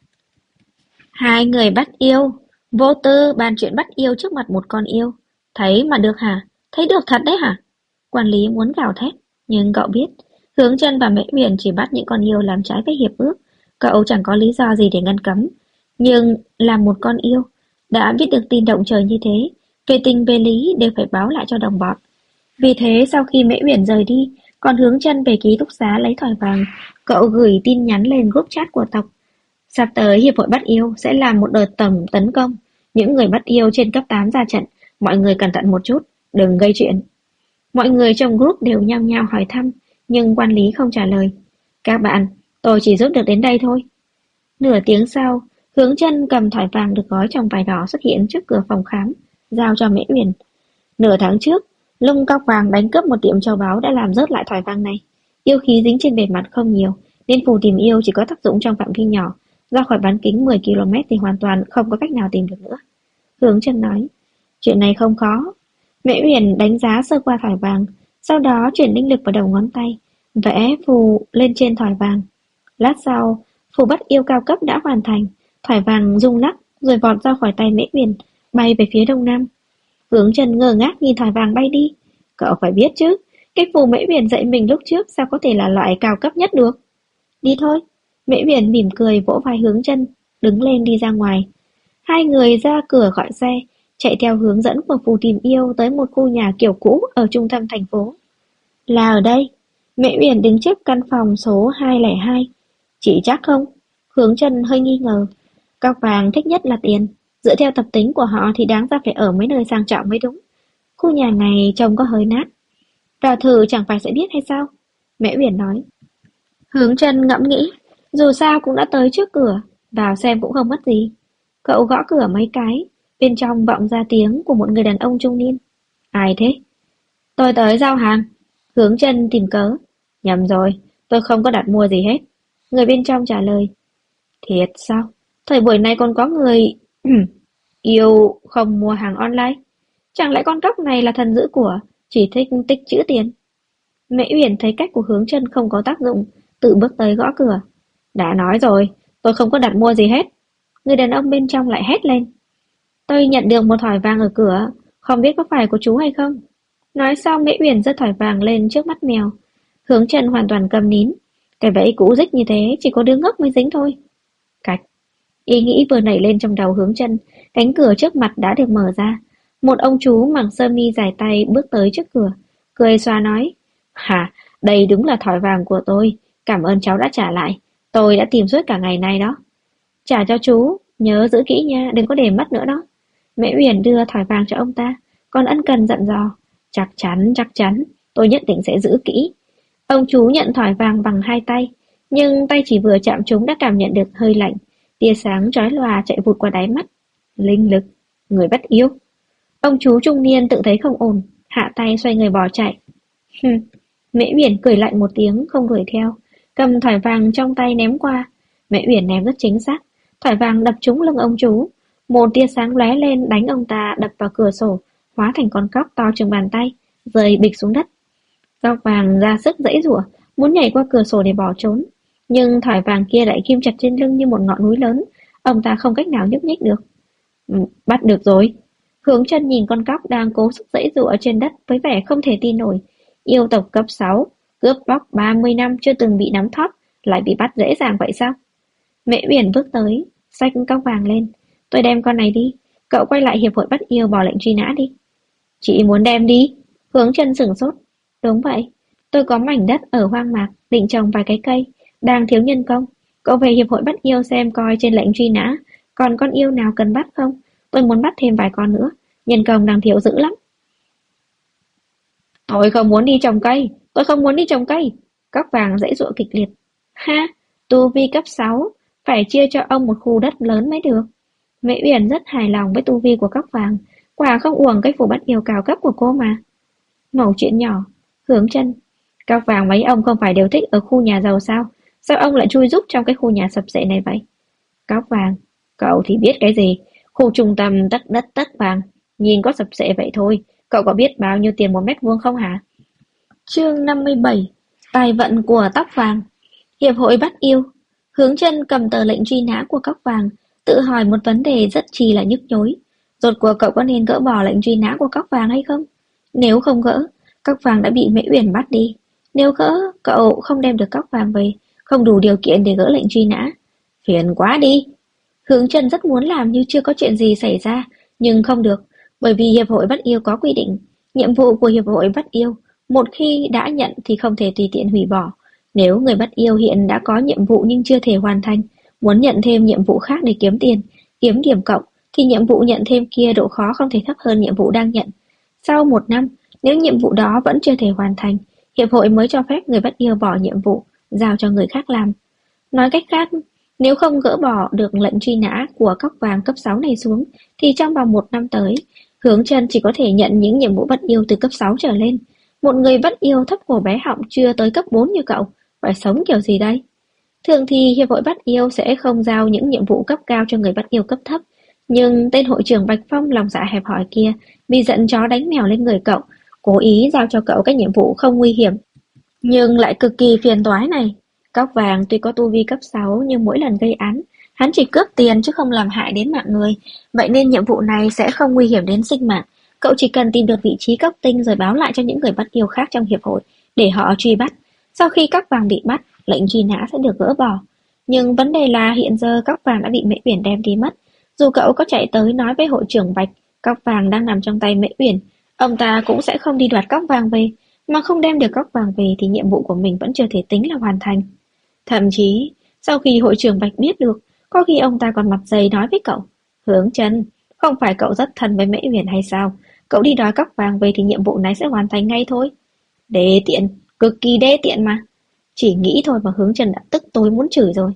Hai người bắt yêu, vô tư bàn chuyện bắt yêu trước mặt một con yêu. Thấy mà được hả? Thấy được thật đấy hả? Quản lý muốn gào thét, nhưng cậu biết, Hướng Chân và Mễ Huyền chỉ bắt những con yêu làm trái với hiệp ước. Cậu chẳng có lý do gì để ngăn cấm. Nhưng làm một con yêu, đã biết được tin động trời như thế, về tình về lý đều phải báo lại cho đồng bọn. Vì thế sau khi Mễ Uyển rời đi, còn Hướng Chân về ký túc xá lấy thỏi vàng, cậu gửi tin nhắn lên group chat của tộc. Sắp tới Hiệp hội Bắt Yêu sẽ làm một đợt tổng tấn công. Những người bắt yêu trên cấp 8 ra trận, mọi người cẩn thận một chút, đừng gây chuyện. Mọi người trong group đều nhao nhao hỏi thăm, nhưng quản lý không trả lời. Các bạn, tôi chỉ giúp được đến đây thôi. Nửa tiếng sau, Hướng Chân cầm thỏi vàng được gói trong vải đỏ xuất hiện trước cửa phòng khám, giao cho Mễ Uyển. Nửa tháng trước, Lung Cóc Vàng đánh cướp một tiệm châu báu đã làm rớt lại thỏi vàng này. Yêu khí dính trên bề mặt không nhiều, nên phù tìm yêu chỉ có tác dụng trong phạm vi nhỏ, ra khỏi bán kính 10 km thì hoàn toàn không có cách nào tìm được nữa. Hướng Chân nói, chuyện này không khó. Mễ Uyển đánh giá sơ qua thỏi vàng, sau đó chuyển linh lực vào đầu ngón tay, vẽ phù lên trên thỏi vàng. Lát sau, phù bắt yêu cao cấp đã hoàn thành, thỏi vàng rung lắc rồi vọt ra khỏi tay Mễ Uyển, bay về phía đông nam. Hướng Chân ngơ ngác nhìn thỏi vàng bay đi. Cậu phải biết chứ, cái phù Mễ Uyển dạy mình lúc trước sao có thể là loại cao cấp nhất được. Đi thôi. Mễ Uyển mỉm cười vỗ vai Hướng Chân, đứng lên đi ra ngoài. Hai người ra cửa gọi xe, chạy theo hướng dẫn của phù tìm yêu tới một khu nhà kiểu cũ ở trung tâm thành phố. Là ở đây. Mễ Uyển đứng trước căn phòng số 202. Chị chắc không? Hướng Chân hơi nghi ngờ. Cọc vàng thích nhất là tiền. Dựa theo tập tính của họ thì đáng ra phải ở mấy nơi sang trọng mới đúng. Khu nhà này trông có hơi nát. Vào thử chẳng phải sẽ biết hay sao? Mễ Uyển nói. Hướng Chân ngẫm nghĩ. Dù sao cũng đã tới trước cửa, vào xem cũng không mất gì. Cậu gõ cửa mấy cái, bên trong vọng ra tiếng của một người đàn ông trung niên. Ai thế? Tôi tới giao hàng. Hướng Chân tìm cớ. Nhầm rồi, tôi không có đặt mua gì hết. Người bên trong trả lời. Thiệt sao? Thời buổi này còn có người yêu không mua hàng online? Chẳng lẽ con cóc này là thần giữ của, chỉ thích tích trữ tiền? Mễ Uyển thấy cách của Hướng Chân không có tác dụng, tự bước tới gõ cửa. Đã nói rồi, tôi không có đặt mua gì hết. Người đàn ông bên trong lại hét lên. Tôi nhận được một thỏi vàng ở cửa, không biết có phải của chú hay không? Nói xong Mễ Uyển giơ thỏi vàng lên trước mắt mèo. Hướng Chân hoàn toàn câm nín. Cái bẫy cũ rích như thế chỉ có đứa ngốc mới dính thôi. Cạch. Ý nghĩ vừa nảy lên trong đầu Hướng Chân, cánh cửa trước mặt đã được mở ra. Một ông chú mặc sơ mi dài tay bước tới trước cửa, cười xòa nói: "Hả, đây đúng là thỏi vàng của tôi, cảm ơn cháu đã trả lại. Tôi đã tìm suốt cả ngày nay đó." "Trả cho chú, nhớ giữ kỹ nha, đừng có để mất nữa đó." Mễ Uyển đưa thỏi vàng cho ông ta, còn ân cần dặn dò: chắc chắn, tôi nhất định sẽ giữ kỹ." Ông chú nhận thỏi vàng bằng hai tay, nhưng tay chỉ vừa chạm trúng đã cảm nhận được hơi lạnh, tia sáng chói lòa chạy vụt qua đáy mắt. Linh lực, người bắt yêu. Ông chú trung niên tự thấy không ổn, hạ tay xoay người bỏ chạy. Hừm. Mễ Uyển cười lạnh một tiếng không đuổi theo, cầm thỏi vàng trong tay ném qua. Mễ Uyển ném rất chính xác, thỏi vàng đập trúng lưng ông chú, một tia sáng lóe lên đánh ông ta đập vào cửa sổ, hóa thành con cóc to chừng bàn tay, rơi bịch xuống đất. Cóc vàng ra sức giãy giụa, muốn nhảy qua cửa sổ để bỏ trốn, nhưng thỏi vàng kia lại ghim chặt trên lưng như một ngọn núi lớn, ông ta không cách nào nhúc nhích được. Bắt được rồi. Hướng Chân nhìn con cóc đang cố sức giãy giụa trên đất với vẻ không thể tin nổi. Yêu tộc cấp 6, cướp bóc 30 năm chưa từng bị nắm thóp, lại bị bắt dễ dàng vậy sao? Mễ Uyển bước tới, xách cóc vàng lên. Tôi đem con này đi, cậu quay lại hiệp hội bắt yêu bỏ lệnh truy nã đi. Chị muốn đem đi? Hướng Chân sửng sốt. Đúng vậy, tôi có mảnh đất ở hoang mạc, định trồng vài cái cây, đang thiếu nhân công. Cậu về hiệp hội bắt yêu xem coi trên lệnh truy nã, còn con yêu nào cần bắt không? Tôi muốn bắt thêm vài con nữa, nhân công đang thiếu dữ lắm. Tôi không muốn đi trồng cây, tôi không muốn đi trồng cây. Cóc vàng giãy giụa kịch liệt. Ha, tu vi cấp 6, phải chia cho ông một khu đất lớn mới được. Mễ Uyển rất hài lòng với tu vi của cóc vàng, quả không uổng cái phù bắt yêu cao cấp của cô mà. Mẩu chuyện nhỏ, Hướng Chân. Cóc vàng mấy ông không phải đều thích ở khu nhà giàu sao? Sao ông lại chui rúc trong cái khu nhà sập xệ này vậy? Cóc vàng, cậu thì biết cái gì? Khu trung tâm tất đất tất vàng, nhìn có sập xệ vậy thôi. Cậu có biết bao nhiêu tiền 1 mét vuông không hả? Chương 57. Tài vận của tóc vàng. Hiệp hội bắt yêu. Hướng Chân cầm tờ lệnh truy nã của Cóc Vàng, tự hỏi một vấn đề rất chi là nhức nhối. Rốt cuộc cậu có nên gỡ bỏ lệnh truy nã của Cóc Vàng hay không? Nếu không gỡ, Cóc Vàng đã bị Mễ Uyển bắt đi. Nếu gỡ, cậu không đem được Cóc Vàng về, không đủ điều kiện để gỡ lệnh truy nã. Phiền quá đi. Hướng Chân rất muốn làm như chưa có chuyện gì xảy ra, nhưng không được, bởi vì Hiệp hội bắt yêu có quy định, nhiệm vụ của Hiệp hội bắt yêu, một khi đã nhận thì không thể tùy tiện hủy bỏ. Nếu người bắt yêu hiện đã có nhiệm vụ nhưng chưa thể hoàn thành, muốn nhận thêm nhiệm vụ khác để kiếm tiền, kiếm điểm cộng, thì nhiệm vụ nhận thêm kia độ khó không thể thấp hơn nhiệm vụ đang nhận. Sau 1 năm, nếu nhiệm vụ đó vẫn chưa thể hoàn thành, Hiệp hội mới cho phép người bắt yêu bỏ nhiệm vụ, giao cho người khác làm. Nói cách khác, nếu không gỡ bỏ được lệnh truy nã của Cóc Vàng cấp 6 này xuống, thì trong vòng 1 năm tới, Hướng Chân chỉ có thể nhận những nhiệm vụ bắt yêu từ cấp 6 trở lên. Một người bắt yêu thấp cổ bé họng chưa tới cấp 4 như cậu, phải sống kiểu gì đây? Thường thì Hiệp hội bắt yêu sẽ không giao những nhiệm vụ cấp cao cho người bắt yêu cấp thấp. Nhưng tên hội trưởng Bạch Phong lòng dạ hẹp hòi kia, vì giận chó đánh mèo lên người cậu, cố ý giao cho cậu các nhiệm vụ không nguy hiểm, nhưng lại cực kỳ phiền toái này. Cóc Vàng tuy có tu vi cấp 6 nhưng mỗi lần gây án, hắn chỉ cướp tiền chứ không làm hại đến mạng người. Vậy nên nhiệm vụ này sẽ không nguy hiểm đến sinh mạng. Cậu chỉ cần tìm được vị trí Cóc Tinh rồi báo lại cho những người bắt yêu khác trong hiệp hội để họ truy bắt. Sau khi Cóc Vàng bị bắt, lệnh truy nã sẽ được gỡ bỏ. Nhưng vấn đề là hiện giờ Cóc Vàng đã bị Mễ Uyển đem đi mất. Dù cậu có chạy tới nói với hội trưởng Bạch, Cóc Vàng đang nằm trong tay Mễ Uyển, ông ta cũng sẽ không đi đoạt Cóc Vàng về. Mà không đem được Cóc Vàng về thì nhiệm vụ của mình vẫn chưa thể tính là hoàn thành. Thậm chí, sau khi hội trưởng Bạch biết được, có khi ông ta còn mặt dày nói với cậu: Hướng Chân, không phải cậu rất thân với Mễ Uyển hay sao? Cậu đi đòi Cóc Vàng về thì nhiệm vụ này sẽ hoàn thành ngay thôi. Đê tiện, cực kỳ đê tiện mà. Chỉ nghĩ thôi mà Hướng Chân đã tức tối muốn chửi rồi.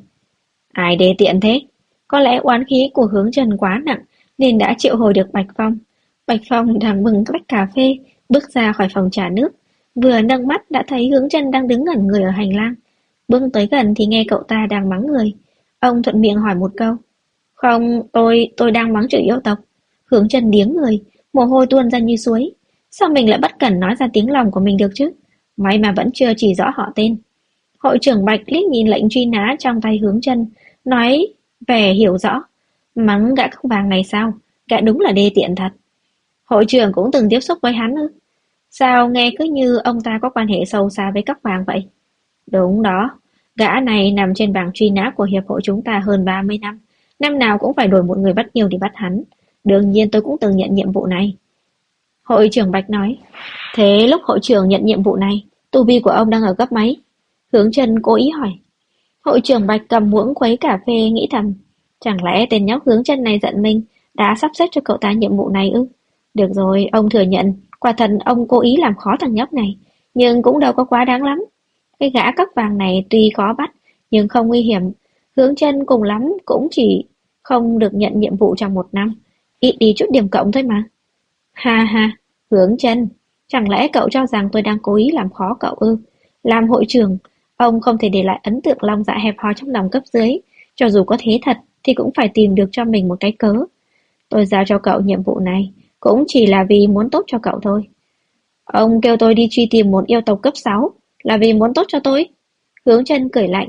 Ai đê tiện thế? Có lẽ oán khí của Hướng Chân quá nặng nên đã triệu hồi được Bạch Phong. Bạch Phong đang bưng tách cà phê, bước ra khỏi phòng trà nước. Vừa nâng mắt đã thấy Hướng Chân đang đứng ngẩn người ở hành lang. Bước tới gần thì nghe cậu ta đang mắng người. Ông thuận miệng hỏi một câu. Không, tôi đang mắng chửi yêu tộc. Hướng Chân điếng người, mồ hôi tuôn ra như suối. Sao mình lại bất cẩn nói ra tiếng lòng của mình được chứ? May mà vẫn chưa chỉ rõ họ tên. Hội trưởng Bạch liếc nhìn lệnh truy nã trong tay Hướng Chân, nói vẻ hiểu rõ. Mắng gã Cóc Vàng này sao? Gã đúng là đê tiện thật. Hội trưởng cũng từng tiếp xúc với hắn ư? Sao nghe cứ như ông ta có quan hệ sâu xa với Cóc Vàng vậy? Đúng đó, gã này nằm trên bảng truy nã của hiệp hội chúng ta hơn 30 năm. Năm nào cũng phải đổi một người bắt yêu để bắt hắn. Đương nhiên tôi cũng từng nhận nhiệm vụ này. Hội trưởng Bạch nói. Thế lúc hội trưởng nhận nhiệm vụ này, tu vi của ông đang ở cấp mấy? Hướng Chân cố ý hỏi. Hội trưởng Bạch cầm muỗng khuấy cà phê nghĩ thầm. Chẳng lẽ tên nhóc Hướng Chân này giận mình, đã sắp xếp cho cậu ta nhiệm vụ này ư? Được rồi, ông thừa nhận, quả thật ông cố ý làm khó thằng nhóc này, nhưng cũng đâu có quá đáng lắm. Cái gã Cóc Vàng này tuy khó bắt, nhưng không nguy hiểm. Hướng Chân cùng lắm cũng chỉ không được nhận nhiệm vụ trong 1 năm, ít đi chút điểm cộng thôi mà. Ha ha, Hướng Chân, chẳng lẽ cậu cho rằng tôi đang cố ý làm khó cậu ư? Làm hội trưởng, ông không thể để lại ấn tượng lòng dạ hẹp hòi trong lòng cấp dưới. Cho dù có thế thật, thì cũng phải tìm được cho mình một cái cớ. Tôi giao cho cậu nhiệm vụ này, cũng chỉ là vì muốn tốt cho cậu thôi. Ông kêu tôi đi truy tìm một yêu tộc cấp 6, là vì muốn tốt cho tôi. Hướng Chân cười lạnh.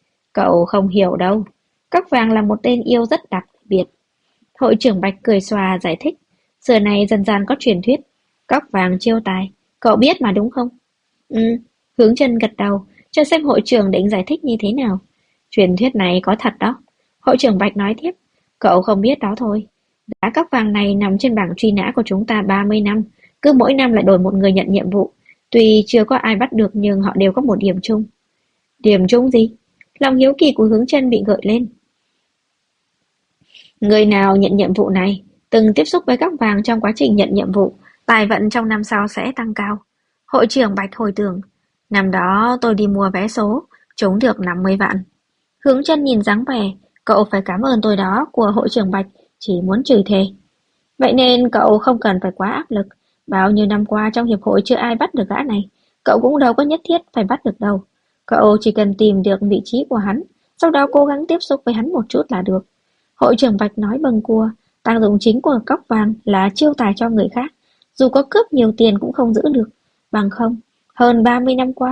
Cậu không hiểu đâu. Cóc Vàng là một tên yêu rất đặc biệt. Hội trưởng Bạch cười xòa giải thích. Giờ này dần dần có truyền thuyết. Cóc Vàng chiêu tài. Cậu biết mà đúng không? Ừ. Hướng Chân gật đầu, cho xem hội trưởng định giải thích như thế nào. Truyền thuyết này có thật đó. Hội trưởng Bạch nói tiếp. Cậu không biết đó thôi. Gã Cóc Vàng này nằm trên bảng truy nã của chúng ta 30 năm. Cứ mỗi năm lại đổi một người nhận nhiệm vụ. Tuy chưa có ai bắt được nhưng họ đều có một điểm chung. Điểm chung gì? Lòng hiếu kỳ của Hướng Chân bị gợi lên. Người nào nhận nhiệm vụ này, từng tiếp xúc với Cóc Vàng trong quá trình nhận nhiệm vụ, tài vận trong năm sau sẽ tăng cao. Hội trưởng Bạch hồi tưởng. Năm đó tôi đi mua vé số, trúng được 50 vạn. Hướng Chân nhìn dáng vẻ, cậu phải cảm ơn tôi đó của hội trưởng Bạch, chỉ muốn chửi thề. Vậy nên cậu không cần phải quá áp lực. Bao nhiêu năm qua trong hiệp hội chưa ai bắt được gã này, cậu cũng đâu có nhất thiết phải bắt được đâu. Cậu chỉ cần tìm được vị trí của hắn, sau đó cố gắng tiếp xúc với hắn một chút là được. Hội trưởng Bạch nói bâng cua, tác dụng chính của Cóc Vàng là chiêu tài cho người khác, dù có cướp nhiều tiền cũng không giữ được. Bằng không, hơn 30 năm qua,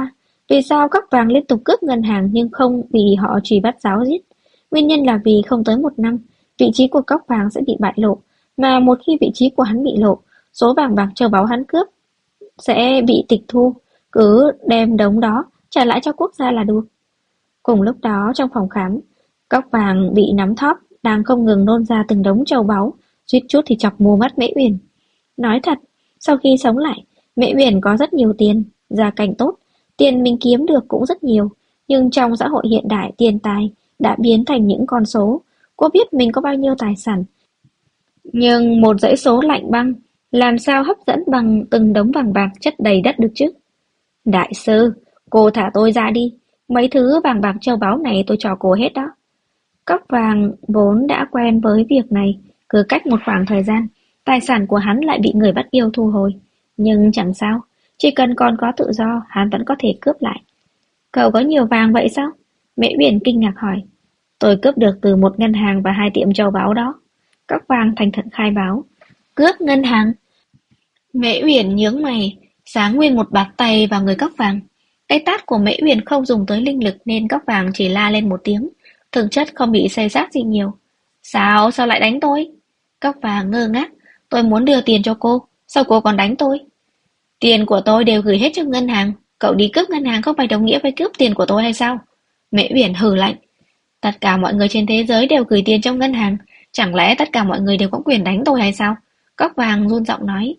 Vì sao Cóc Vàng liên tục cướp ngân hàng nhưng không bị họ truy bắt giáo giết? Nguyên nhân là vì không tới 1 năm, vị trí của Cóc Vàng sẽ bị bại lộ, mà một khi vị trí của hắn bị lộ, số vàng bạc châu báu hắn cướp sẽ bị tịch thu, cứ đem đống đó trả lại cho quốc gia là được. Cùng lúc đó trong phòng khám, Cóc Vàng bị nắm thóp, đang không ngừng nôn ra từng đống châu báu, suýt chút thì chọc mù mắt Mễ Uyển. Nói thật, sau khi sống lại, Mễ Uyển có rất nhiều tiền, gia cảnh tốt, tiền mình kiếm được cũng rất nhiều, nhưng trong xã hội hiện đại tiền tài đã biến thành những con số. Cô biết mình có bao nhiêu tài sản, nhưng một dãy số lạnh băng làm sao hấp dẫn bằng từng đống vàng bạc chất đầy đất được chứ? Đại sư, cô thả tôi ra đi, mấy thứ vàng bạc châu báu này tôi cho cô hết đó. Cóc Vàng vốn đã quen với việc này, cứ cách một khoảng thời gian, tài sản của hắn lại bị người bắt yêu thu hồi. Nhưng chẳng sao, chỉ cần còn có tự do, hắn vẫn có thể cướp lại. Cậu có nhiều vàng vậy sao? Mễ Uyển kinh ngạc hỏi. Tôi cướp được từ một ngân hàng và 2 tiệm châu báu đó. Cóc Vàng thành thật khai báo. Cướp ngân hàng? Mễ Uyển nhướng mày, sáng nguyên một bạt tay vào người Cóc Vàng. Cái tát của Mễ Uyển không dùng tới linh lực nên Cóc Vàng chỉ la lên một tiếng, thực chất không bị xây xát gì nhiều. Sao lại đánh tôi? Cóc Vàng ngơ ngác, tôi muốn đưa tiền cho cô, sao cô còn đánh tôi? Tiền của tôi đều gửi hết cho ngân hàng, cậu đi cướp ngân hàng không phải đồng nghĩa với cướp tiền của tôi hay sao? Mễ Uyển hừ lạnh, tất cả mọi người trên thế giới đều gửi tiền trong ngân hàng, chẳng lẽ tất cả mọi người đều có quyền đánh tôi hay sao? Cóc Vàng run giọng nói,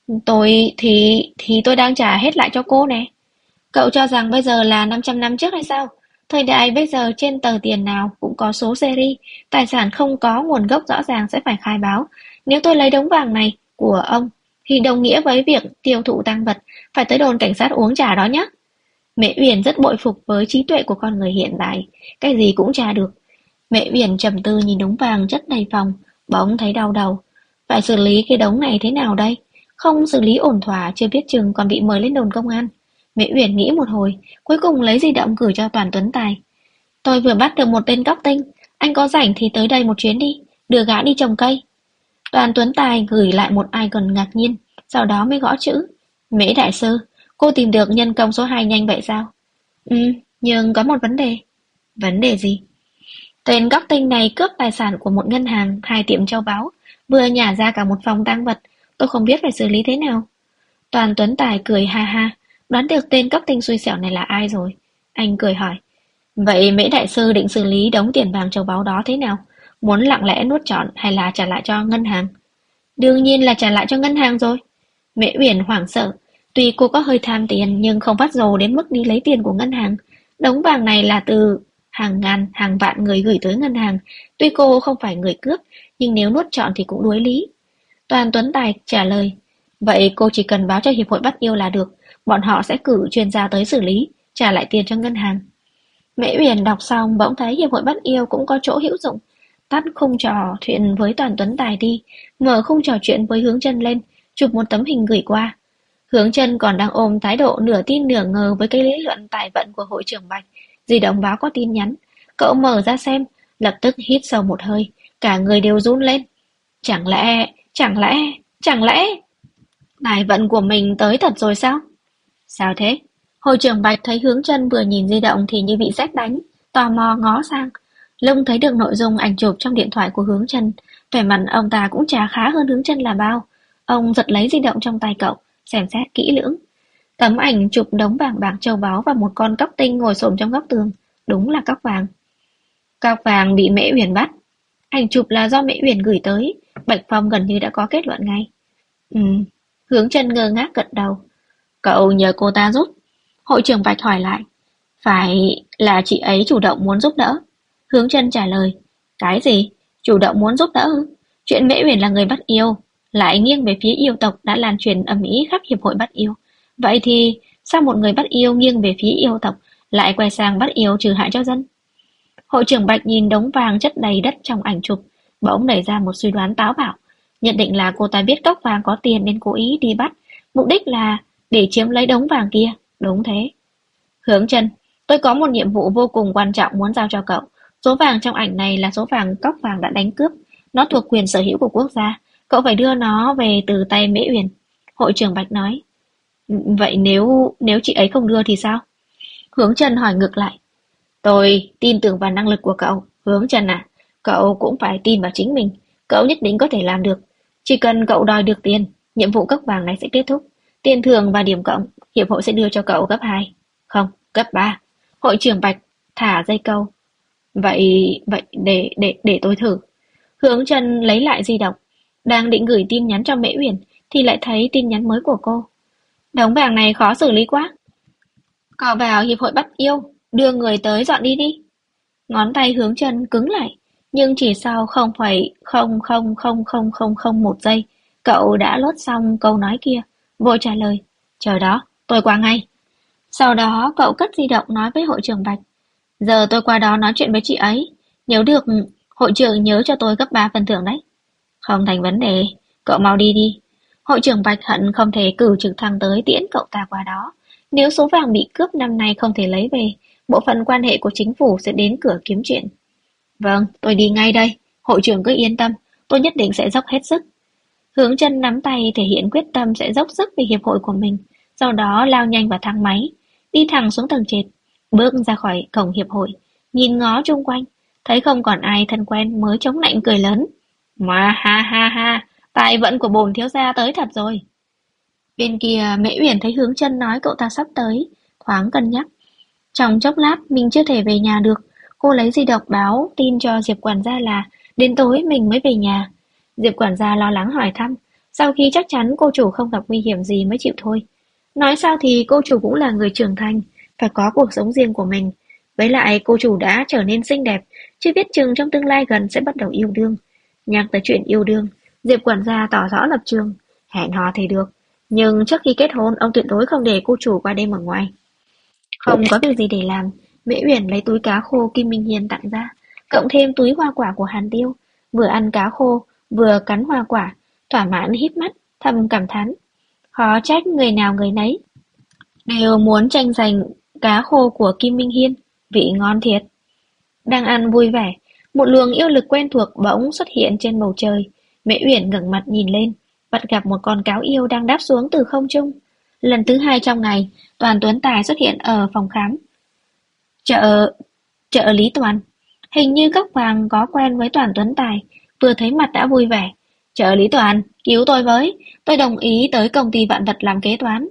tôi đang trả hết lại cho cô nè. Cậu cho rằng bây giờ là 500 năm trước hay sao? Thời đại bây giờ trên tờ tiền nào cũng có số seri, tài sản không có nguồn gốc rõ ràng sẽ phải khai báo. Nếu tôi lấy đống vàng này của ông, thì đồng nghĩa với việc tiêu thụ tang vật, phải tới đồn cảnh sát uống trà đó nhé. Mẹ Uyển rất bội phục với trí tuệ của con người hiện đại, cái gì cũng tra được. Mẹ Uyển trầm tư nhìn đống vàng chất đầy phòng, bỗng thấy đau đầu. Phải xử lý cái đống này thế nào đây? Không xử lý ổn thỏa chưa biết chừng còn bị mời lên đồn công an. Mẹ Uyển nghĩ một hồi, cuối cùng lấy di động gửi cho Toàn Tuấn Tài. Tôi vừa bắt được một tên cóc tinh, anh có rảnh thì tới đây một chuyến đi, đưa gã đi trồng cây. Đoàn Tuấn Tài gửi lại một icon ngạc nhiên, sau đó mới gõ chữ. Mễ đại sư, cô tìm được nhân công số 2 nhanh vậy sao? Ừ, nhưng có một vấn đề. Vấn đề gì? Tên góc tinh này cướp tài sản của một ngân hàng, 2 tiệm châu báu, vừa nhả ra cả một phòng tang vật, tôi không biết phải xử lý thế nào. Toàn Tuấn Tài cười ha ha, đoán được tên cóc tinh xui xẻo này là ai rồi. Anh cười hỏi, vậy Mễ đại sư định xử lý đống tiền vàng châu báu đó thế nào? Muốn lặng lẽ nuốt trọn hay là trả lại cho ngân hàng? Đương nhiên là trả lại cho ngân hàng rồi. Mễ Uyển hoảng sợ, tuy cô có hơi tham tiền nhưng không phát rồ đến mức đi lấy tiền của ngân hàng. Đống vàng này là từ hàng ngàn, hàng vạn người gửi tới ngân hàng. Tuy cô không phải người cướp, nhưng nếu nuốt trọn thì cũng đuối lý. Toàn Tuấn Tài trả lời, vậy cô chỉ cần báo cho Hiệp hội Bắt Yêu là được, bọn họ sẽ cử chuyên gia tới xử lý, trả lại tiền cho ngân hàng. Mễ Uyển đọc xong bỗng thấy Hiệp hội Bắt Yêu cũng có chỗ hữu dụng, tắt khung trò chuyện với Toàn Tuấn Tài đi, mở khung trò chuyện với Hướng Chân lên, chụp một tấm hình gửi qua. Hướng Chân còn đang ôm thái độ nửa tin nửa ngờ với cái lý luận tài vận của hội trưởng Bạch, di động báo có tin nhắn. Cậu mở ra xem, lập tức hít sâu một hơi, cả người đều run lên. Chẳng lẽ tài vận của mình tới thật rồi sao? Sao thế? Hội trưởng Bạch thấy Hướng Chân vừa nhìn di động thì như bị sét đánh, tò mò ngó sang. Lúc thấy được nội dung ảnh chụp trong điện thoại của Hướng Chân, vẻ mặt ông ta cũng chả khá hơn Hướng Chân là bao. Ông giật lấy di động trong tay cậu, xem xét kỹ lưỡng. Tấm ảnh chụp đống vàng bạc châu báu và một con cóc tinh ngồi xổm trong góc tường, đúng là cóc vàng. Cóc vàng bị Mễ Uyển bắt. Ảnh chụp là do Mễ Uyển gửi tới, Bạch Phong gần như đã có kết luận ngay. Hướng Chân ngơ ngác gật đầu. Cậu nhờ cô ta giúp. Hội trưởng Bạch hỏi lại. Phải là chị ấy chủ động muốn giúp đỡ? Hướng Chân trả lời. Cái gì? Chủ động muốn giúp đỡ ư? Chuyện Mễ Uyển là người bắt yêu, lại nghiêng về phía yêu tộc đã lan truyền ầm ĩ khắp hiệp hội bắt yêu. Vậy thì sao một người bắt yêu nghiêng về phía yêu tộc lại quay sang bắt yêu trừ hại cho dân? Hội trưởng Bạch nhìn đống vàng chất đầy đất trong ảnh chụp, bỗng nảy ra một suy đoán táo bạo, nhận định là cô ta biết cóc vàng có tiền nên cố ý đi bắt, mục đích là để chiếm lấy đống vàng kia. Đúng thế. Hướng Chân, tôi có một nhiệm vụ vô cùng quan trọng muốn giao cho cậu. Số vàng trong ảnh này là số vàng cóc vàng đã đánh cướp, nó thuộc quyền sở hữu của quốc gia, cậu phải đưa nó về từ tay Mễ Uyển. Hội trưởng Bạch nói. Vậy nếu chị ấy không đưa thì sao? Hướng Trần hỏi ngược lại. Tôi tin tưởng vào năng lực của cậu. Hướng Trần à, cậu cũng phải tin vào chính mình. Cậu nhất định có thể làm được. Chỉ cần cậu đòi được tiền, nhiệm vụ cấp vàng này sẽ kết thúc. Tiền thưởng và điểm cộng, hiệp hội sẽ đưa cho cậu gấp 2. Không, gấp 3. Hội trưởng Bạch thả dây câu. Vậy để tôi thử. Hướng Trần lấy lại di động, đang định gửi tin nhắn cho Mễ Uyển thì lại thấy tin nhắn mới của cô. Đống vàng này khó xử lý quá. Cậu vào hiệp hội bắt yêu, đưa người tới dọn đi đi. Ngón tay Hướng Trần cứng lại, nhưng chỉ sau 0,0000001 giây, cậu đã lốt xong câu nói kia, vội trả lời. Chờ đó, tôi qua ngay. Sau đó cậu cất di động nói với hội trưởng Bạch. Giờ tôi qua đó nói chuyện với chị ấy. Nếu được, hội trưởng nhớ cho tôi gấp 3 phần thưởng đấy. Không thành vấn đề, cậu mau đi đi. Hội trưởng Bạch hận không thể cử trực thăng tới tiễn cậu ta qua đó. Nếu số vàng bị cướp năm nay không thể lấy về, bộ phận quan hệ của chính phủ sẽ đến cửa kiếm chuyện. Vâng, tôi đi ngay đây. Hội trưởng cứ yên tâm, tôi nhất định sẽ dốc hết sức. Hướng Chân nắm tay thể hiện quyết tâm sẽ dốc sức vì hiệp hội của mình, sau đó lao nhanh vào thang máy, đi thẳng xuống tầng trệt, bước ra khỏi cổng hiệp hội, nhìn ngó chung quanh, thấy không còn ai thân quen mới chống nạnh cười lớn. Mà ha ha ha, tài vận của bổn thiếu gia tới thật rồi. Bên kia Mễ Uyển thấy Hướng Chân nói cậu ta sắp tới, thoáng cân nhắc. Trong chốc lát mình chưa thể về nhà được, cô lấy di động báo tin cho Diệp quản gia là đến tối mình mới về nhà. Diệp quản gia lo lắng hỏi thăm, sau khi chắc chắn cô chủ không gặp nguy hiểm gì mới chịu thôi. Nói sao thì cô chủ cũng là người trưởng thành, phải có cuộc sống riêng của mình. Với lại cô chủ đã trở nên xinh đẹp, chưa biết chừng trong tương lai gần sẽ bắt đầu yêu đương. Nhắc tới chuyện yêu đương, Diệp quản gia tỏ rõ lập trường, hẹn hò thì được. Nhưng trước khi kết hôn, ông tuyệt đối không để cô chủ qua đêm ở ngoài. Không có việc gì để làm, Mễ Uyển lấy túi cá khô Kim Minh Hiên tặng ra, cộng thêm túi hoa quả của Hàn Tiêu, vừa ăn cá khô, vừa cắn hoa quả, thỏa mãn híp mắt, thầm cảm thán. Khó trách người nào người nấy đều muốn tranh giành cá khô của Kim Minh Hiên, vị ngon thiệt. Đang ăn vui vẻ, một luồng yêu lực quen thuộc bỗng xuất hiện trên bầu trời. Mễ Uyển ngẩng mặt nhìn lên, bắt gặp một con cáo yêu đang đáp xuống từ không trung. Lần thứ 2 trong ngày, Toàn Tuấn Tài xuất hiện ở phòng khám. Chợ, chợ Lý Toàn. Hình như Cốc Vàng có quen với Toàn Tuấn Tài, vừa thấy mặt đã vui vẻ. Chợ Lý Toàn, cứu tôi với, tôi đồng ý tới công ty vạn vật làm kế toán.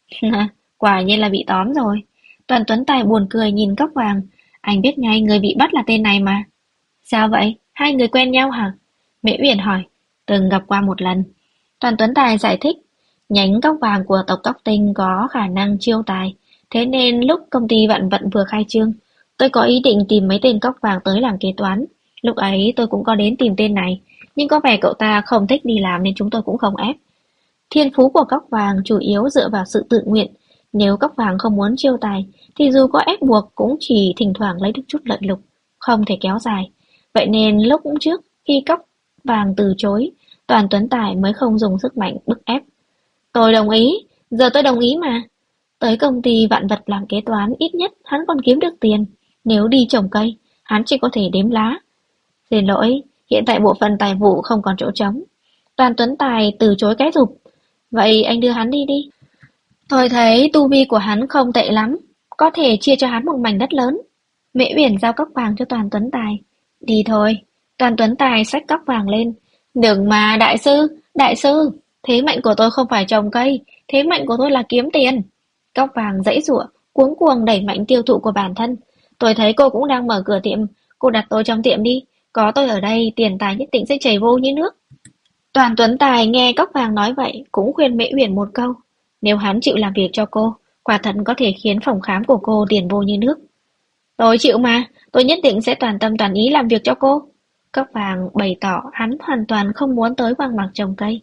Quả nhiên là bị tóm rồi. Toàn Tuấn Tài buồn cười nhìn Cốc Vàng, anh biết ngay người bị bắt là tên này mà. Sao vậy? Hai người quen nhau hả? Mễ Uyển hỏi. Từng gặp qua một lần. Toàn Tuấn Tài giải thích. Nhánh Cốc Vàng của tộc Cốc Tinh có khả năng chiêu tài. Thế nên lúc công ty Vạn Vận vừa khai trương, tôi có ý định tìm mấy tên Cốc Vàng tới làm kế toán. Lúc ấy tôi cũng có đến tìm tên này, nhưng có vẻ cậu ta không thích đi làm nên chúng tôi cũng không ép. Thiên phú của Cốc Vàng chủ yếu dựa vào sự tự nguyện. Nếu Cốc Vàng không muốn chiêu tài, thì dù có ép buộc cũng chỉ thỉnh thoảng lấy được chút lợi lộc, không thể kéo dài. Vậy nên lúc trước khi Cốc Vàng từ chối, Toàn Tuấn Tài mới không dùng sức mạnh bức ép. Tôi đồng ý, giờ tôi đồng ý mà. Tới công ty Vạn Vật làm kế toán ít nhất hắn còn kiếm được tiền. Nếu đi trồng cây, hắn chỉ có thể đếm lá. Xin lỗi, hiện tại bộ phận tài vụ không còn chỗ trống. Toàn Tuấn Tài từ chối cái rụp. Vậy anh đưa hắn đi đi. Tôi thấy tu vi của hắn không tệ lắm, có thể chia cho hắn một mảnh đất lớn. Mễ Uyển giao cốc vàng cho Toàn Tuấn Tài. Đi thôi. Toàn Tuấn Tài xách cốc vàng lên. Đừng mà đại sư, thế mạnh của tôi không phải trồng cây, thế mạnh của tôi là kiếm tiền. Cốc vàng giãy giụa, cuống cuồng đẩy mạnh tiêu thụ của bản thân. Tôi thấy cô cũng đang mở cửa tiệm, cô đặt tôi trong tiệm đi, có tôi ở đây tiền tài nhất định sẽ chảy vô như nước. Toàn Tuấn Tài nghe Cốc Vàng nói vậy cũng khuyên Mễ Uyển một câu, nếu hắn chịu làm việc cho cô, quả thật có thể khiến phòng khám của cô tiền vô như nước. Tôi chịu mà, tôi nhất định sẽ toàn tâm toàn ý làm việc cho cô. Cốc Vàng bày tỏ hắn hoàn toàn không muốn tới hoang mạc trồng cây.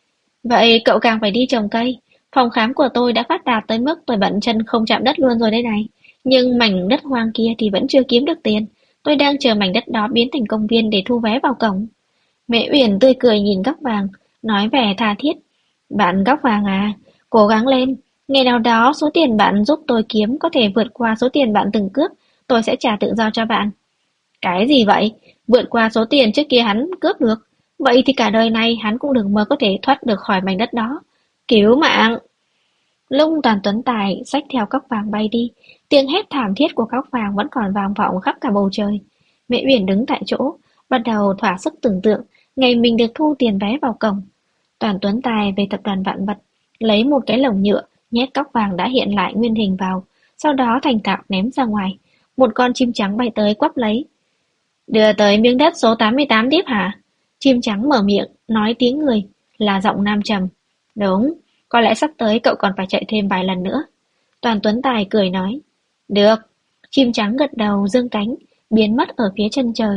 Vậy cậu càng phải đi trồng cây, phòng khám của tôi đã phát đạt tới mức tôi bận chân không chạm đất luôn rồi đây này. Nhưng mảnh đất hoang kia thì vẫn chưa kiếm được tiền, tôi đang chờ mảnh đất đó biến thành công viên để thu vé vào cổng. Mẹ Uyển tươi cười nhìn Cốc Vàng, nói vẻ tha thiết. Bạn Cốc Vàng à, cố gắng lên, ngày nào đó số tiền bạn giúp tôi kiếm có thể vượt qua số tiền bạn từng cướp, tôi sẽ trả tự do cho bạn. Cái gì vậy? Vượt qua số tiền trước kia hắn cướp được. Vậy thì cả đời này hắn cũng đừng mơ có thể thoát được khỏi mảnh đất đó. Cứu mạng! Lúc Toàn Tuấn Tài xách theo cốc vàng bay đi, tiếng hét thảm thiết của cốc vàng vẫn còn vang vọng khắp cả bầu trời. Mễ Uyển đứng tại chỗ, bắt đầu thỏa sức tưởng tượng ngày mình được thu tiền vé vào cổng. Toàn Tuấn Tài về tập đoàn Vạn Vật, lấy một cái lồng nhựa, nhét cốc vàng đã hiện lại nguyên hình vào, sau đó thành thạo ném ra ngoài. Một con chim trắng bay tới quắp lấy. Đưa tới miếng đất số 88 tiếp hả? Chim trắng mở miệng, nói tiếng người, là giọng nam trầm. Đúng, có lẽ sắp tới cậu còn phải chạy thêm vài lần nữa. Toàn Tuấn Tài cười nói. Được. Chim trắng gật đầu dương cánh, biến mất ở phía chân trời.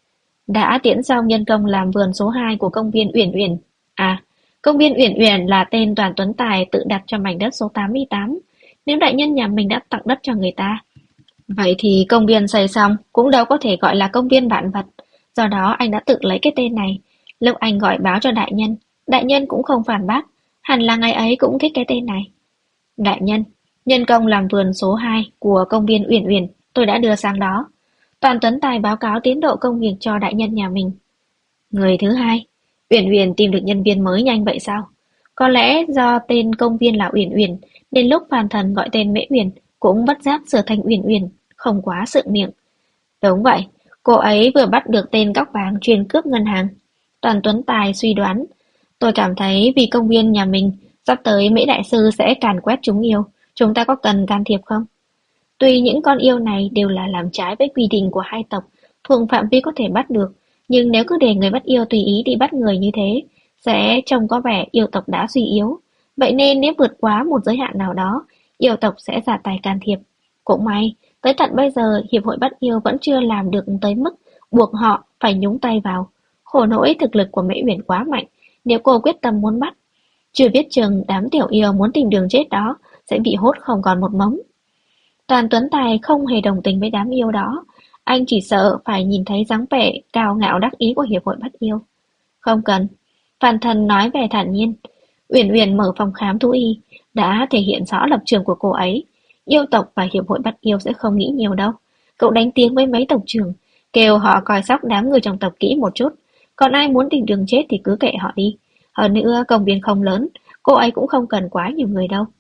Đã tiễn xong nhân công làm vườn số 2 của công viên Uyển Uyển. À, công viên Uyển Uyển là tên Toàn Tuấn Tài tự đặt cho mảnh đất số 88. Nếu đại nhân nhà mình đã tặng đất cho người ta, vậy thì công viên xây xong cũng đâu có thể gọi là công viên vạn vật. Do đó anh đã tự lấy cái tên này. Lúc anh gọi báo cho đại nhân cũng không phản bác. Hẳn là ngày ấy cũng thích cái tên này. Đại nhân, nhân công làm vườn số 2 của công viên Uyển Uyển tôi đã đưa sang đó. Toàn Tuấn Tài báo cáo tiến độ công việc cho đại nhân nhà mình. Người thứ hai, Uyển Uyển tìm được nhân viên mới nhanh vậy sao? Có lẽ do tên công viên là Uyển Uyển, nên lúc Phan Thần gọi tên Mễ Uyển cũng bất giác sửa thành Uyển Uyển, không quá sượng miệng. Đúng vậy, cô ấy vừa bắt được tên cóc vàng chuyên cướp ngân hàng. Toàn Tuấn Tài suy đoán, tôi cảm thấy vì công viên nhà mình sắp tới Mễ Đại Sư sẽ càn quét chúng yêu, chúng ta có cần can thiệp không? Tuy những con yêu này đều là làm trái với quy định của hai tộc, thuộc phạm vi có thể bắt được, nhưng nếu cứ để người bắt yêu tùy ý đi bắt người như thế, sẽ trông có vẻ yêu tộc đã suy yếu. Vậy nên nếu vượt quá một giới hạn nào đó, yêu tộc sẽ ra tay can thiệp. Cũng may, tới tận bây giờ Hiệp hội bắt yêu vẫn chưa làm được tới mức buộc họ phải nhúng tay vào. Khổ nỗi thực lực của Mễ Uyển quá mạnh, nếu cô quyết tâm muốn bắt, chưa biết chừng đám tiểu yêu muốn tìm đường chết đó sẽ bị hốt không còn một mống. Toàn Tuấn Tài không hề đồng tình với đám yêu đó, anh chỉ sợ phải nhìn thấy dáng vẻ cao ngạo đắc ý của Hiệp hội bắt yêu. Không cần, Phan Thần nói vẻ thản nhiên. Uyển Uyển mở phòng khám thú y, đã thể hiện rõ lập trường của cô ấy. Yêu tộc và Hiệp hội bắt yêu sẽ không nghĩ nhiều đâu. Cậu đánh tiếng với mấy tộc trưởng, kêu họ coi sóc đám người trong tộc kỹ một chút. Còn ai muốn tìm đường chết thì cứ kệ họ đi. Hơn nữa công viên không lớn, cô ấy cũng không cần quá nhiều người đâu.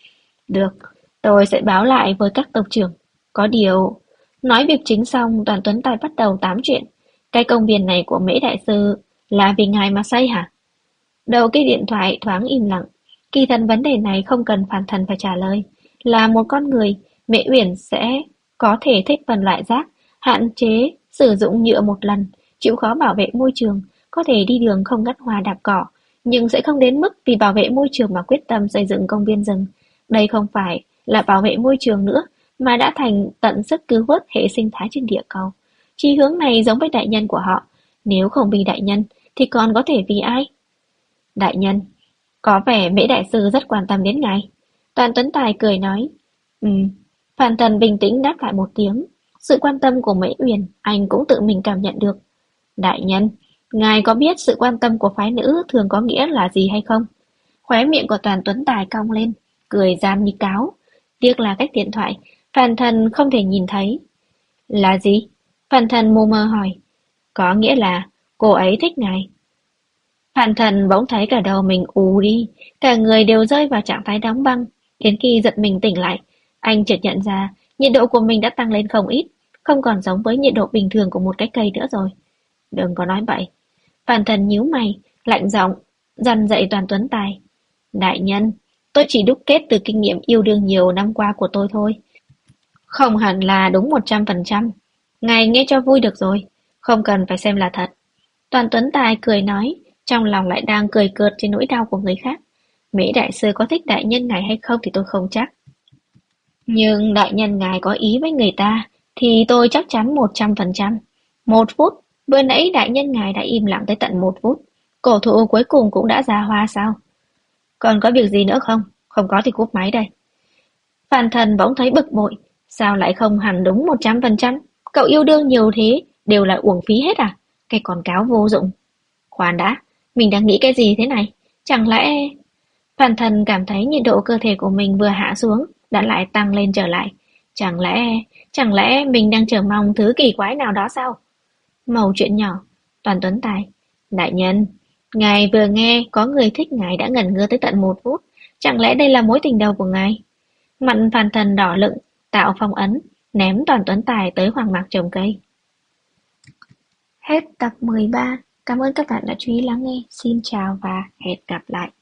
Được, tôi sẽ báo lại với các tộc trưởng. Có điều, nói việc chính xong, Toàn Tuấn Tài bắt đầu tám chuyện. Cái công viên này của Mễ Đại Sư là vì ngài mà xây hả? Đầu cái điện thoại thoáng im lặng. Kỳ thật vấn đề này không cần Phan Thần phải trả lời. Là một con người, Mễ Uyển sẽ có thể thích phân loại rác, hạn chế sử dụng nhựa một lần, chịu khó bảo vệ môi trường, có thể đi đường không ngắt hoa đạp cỏ, nhưng sẽ không đến mức vì bảo vệ môi trường mà quyết tâm xây dựng công viên rừng. Đây không phải là bảo vệ môi trường nữa, mà đã thành tận sức cứu vớt hệ sinh thái trên địa cầu. Chí hướng này giống với đại nhân của họ. Nếu không vì đại nhân, thì còn có thể vì ai? Đại nhân, có vẻ Mễ Đại Sư rất quan tâm đến ngài. Toàn Tuấn Tài cười nói. Phan Thần bình tĩnh đáp lại một tiếng. Sự quan tâm của Mễ Uyển, anh cũng tự mình cảm nhận được. Đại nhân, ngài có biết sự quan tâm của phái nữ thường có nghĩa là gì hay không? Khóe miệng của Toàn Tuấn Tài cong lên, cười gian như cáo. Tiếc là cách điện thoại, Phan Thần không thể nhìn thấy. Là gì? Phan Thần mù mờ hỏi. Có nghĩa là cô ấy thích ngài. Phan Thần bỗng thấy cả đầu mình ù đi, cả người đều rơi vào trạng thái đóng băng. Đến khi giật mình tỉnh lại, anh chợt nhận ra nhiệt độ của mình đã tăng lên không ít, không còn giống với nhiệt độ bình thường của một cái cây nữa rồi. Đừng có nói vậy. Phan Thần nhíu mày, lạnh giọng, dằn dậy Toàn Tuấn Tài. Đại nhân, tôi chỉ đúc kết từ kinh nghiệm yêu đương nhiều năm qua của tôi thôi. Không hẳn là đúng 100%. Ngài nghe cho vui được rồi, không cần phải xem là thật. Toàn Tuấn Tài cười nói, trong lòng lại đang cười cợt trên nỗi đau của người khác. Mễ Đại Sư có thích đại nhân ngài hay không thì tôi không chắc. Nhưng đại nhân ngài có ý với người ta, thì tôi chắc chắn 100%. 1 phút, vừa nãy đại nhân ngài đã im lặng tới tận 1 phút. Cổ thụ cuối cùng cũng đã ra hoa sao? Còn có việc gì nữa không? Không có thì cúp máy đây. Phan Thần bỗng thấy bực bội. Sao lại không hẳn đúng 100%? Cậu yêu đương nhiều thế, đều là uổng phí hết à? Cái con cáo vô dụng. Khoan đã, mình đang nghĩ cái gì thế này? Chẳng lẽ... Phan Thần cảm thấy nhiệt độ cơ thể của mình vừa hạ xuống, đã lại tăng lên trở lại. Chẳng lẽ mình đang chờ mong thứ kỳ quái nào đó sao? Mẩu chuyện nhỏ, Toàn Tuấn Tài. Đại nhân, ngài vừa nghe có người thích ngài đã ngẩn ngơ tới tận 1 phút. Chẳng lẽ đây là mối tình đầu của ngài? Mặt phàn thần đỏ lựng, tạo phong ấn, ném toàn tuấn tài tới hoàng mạc trồng cây. Hết tập 13. Cảm ơn các bạn đã chú ý lắng nghe. Xin chào và hẹn gặp lại.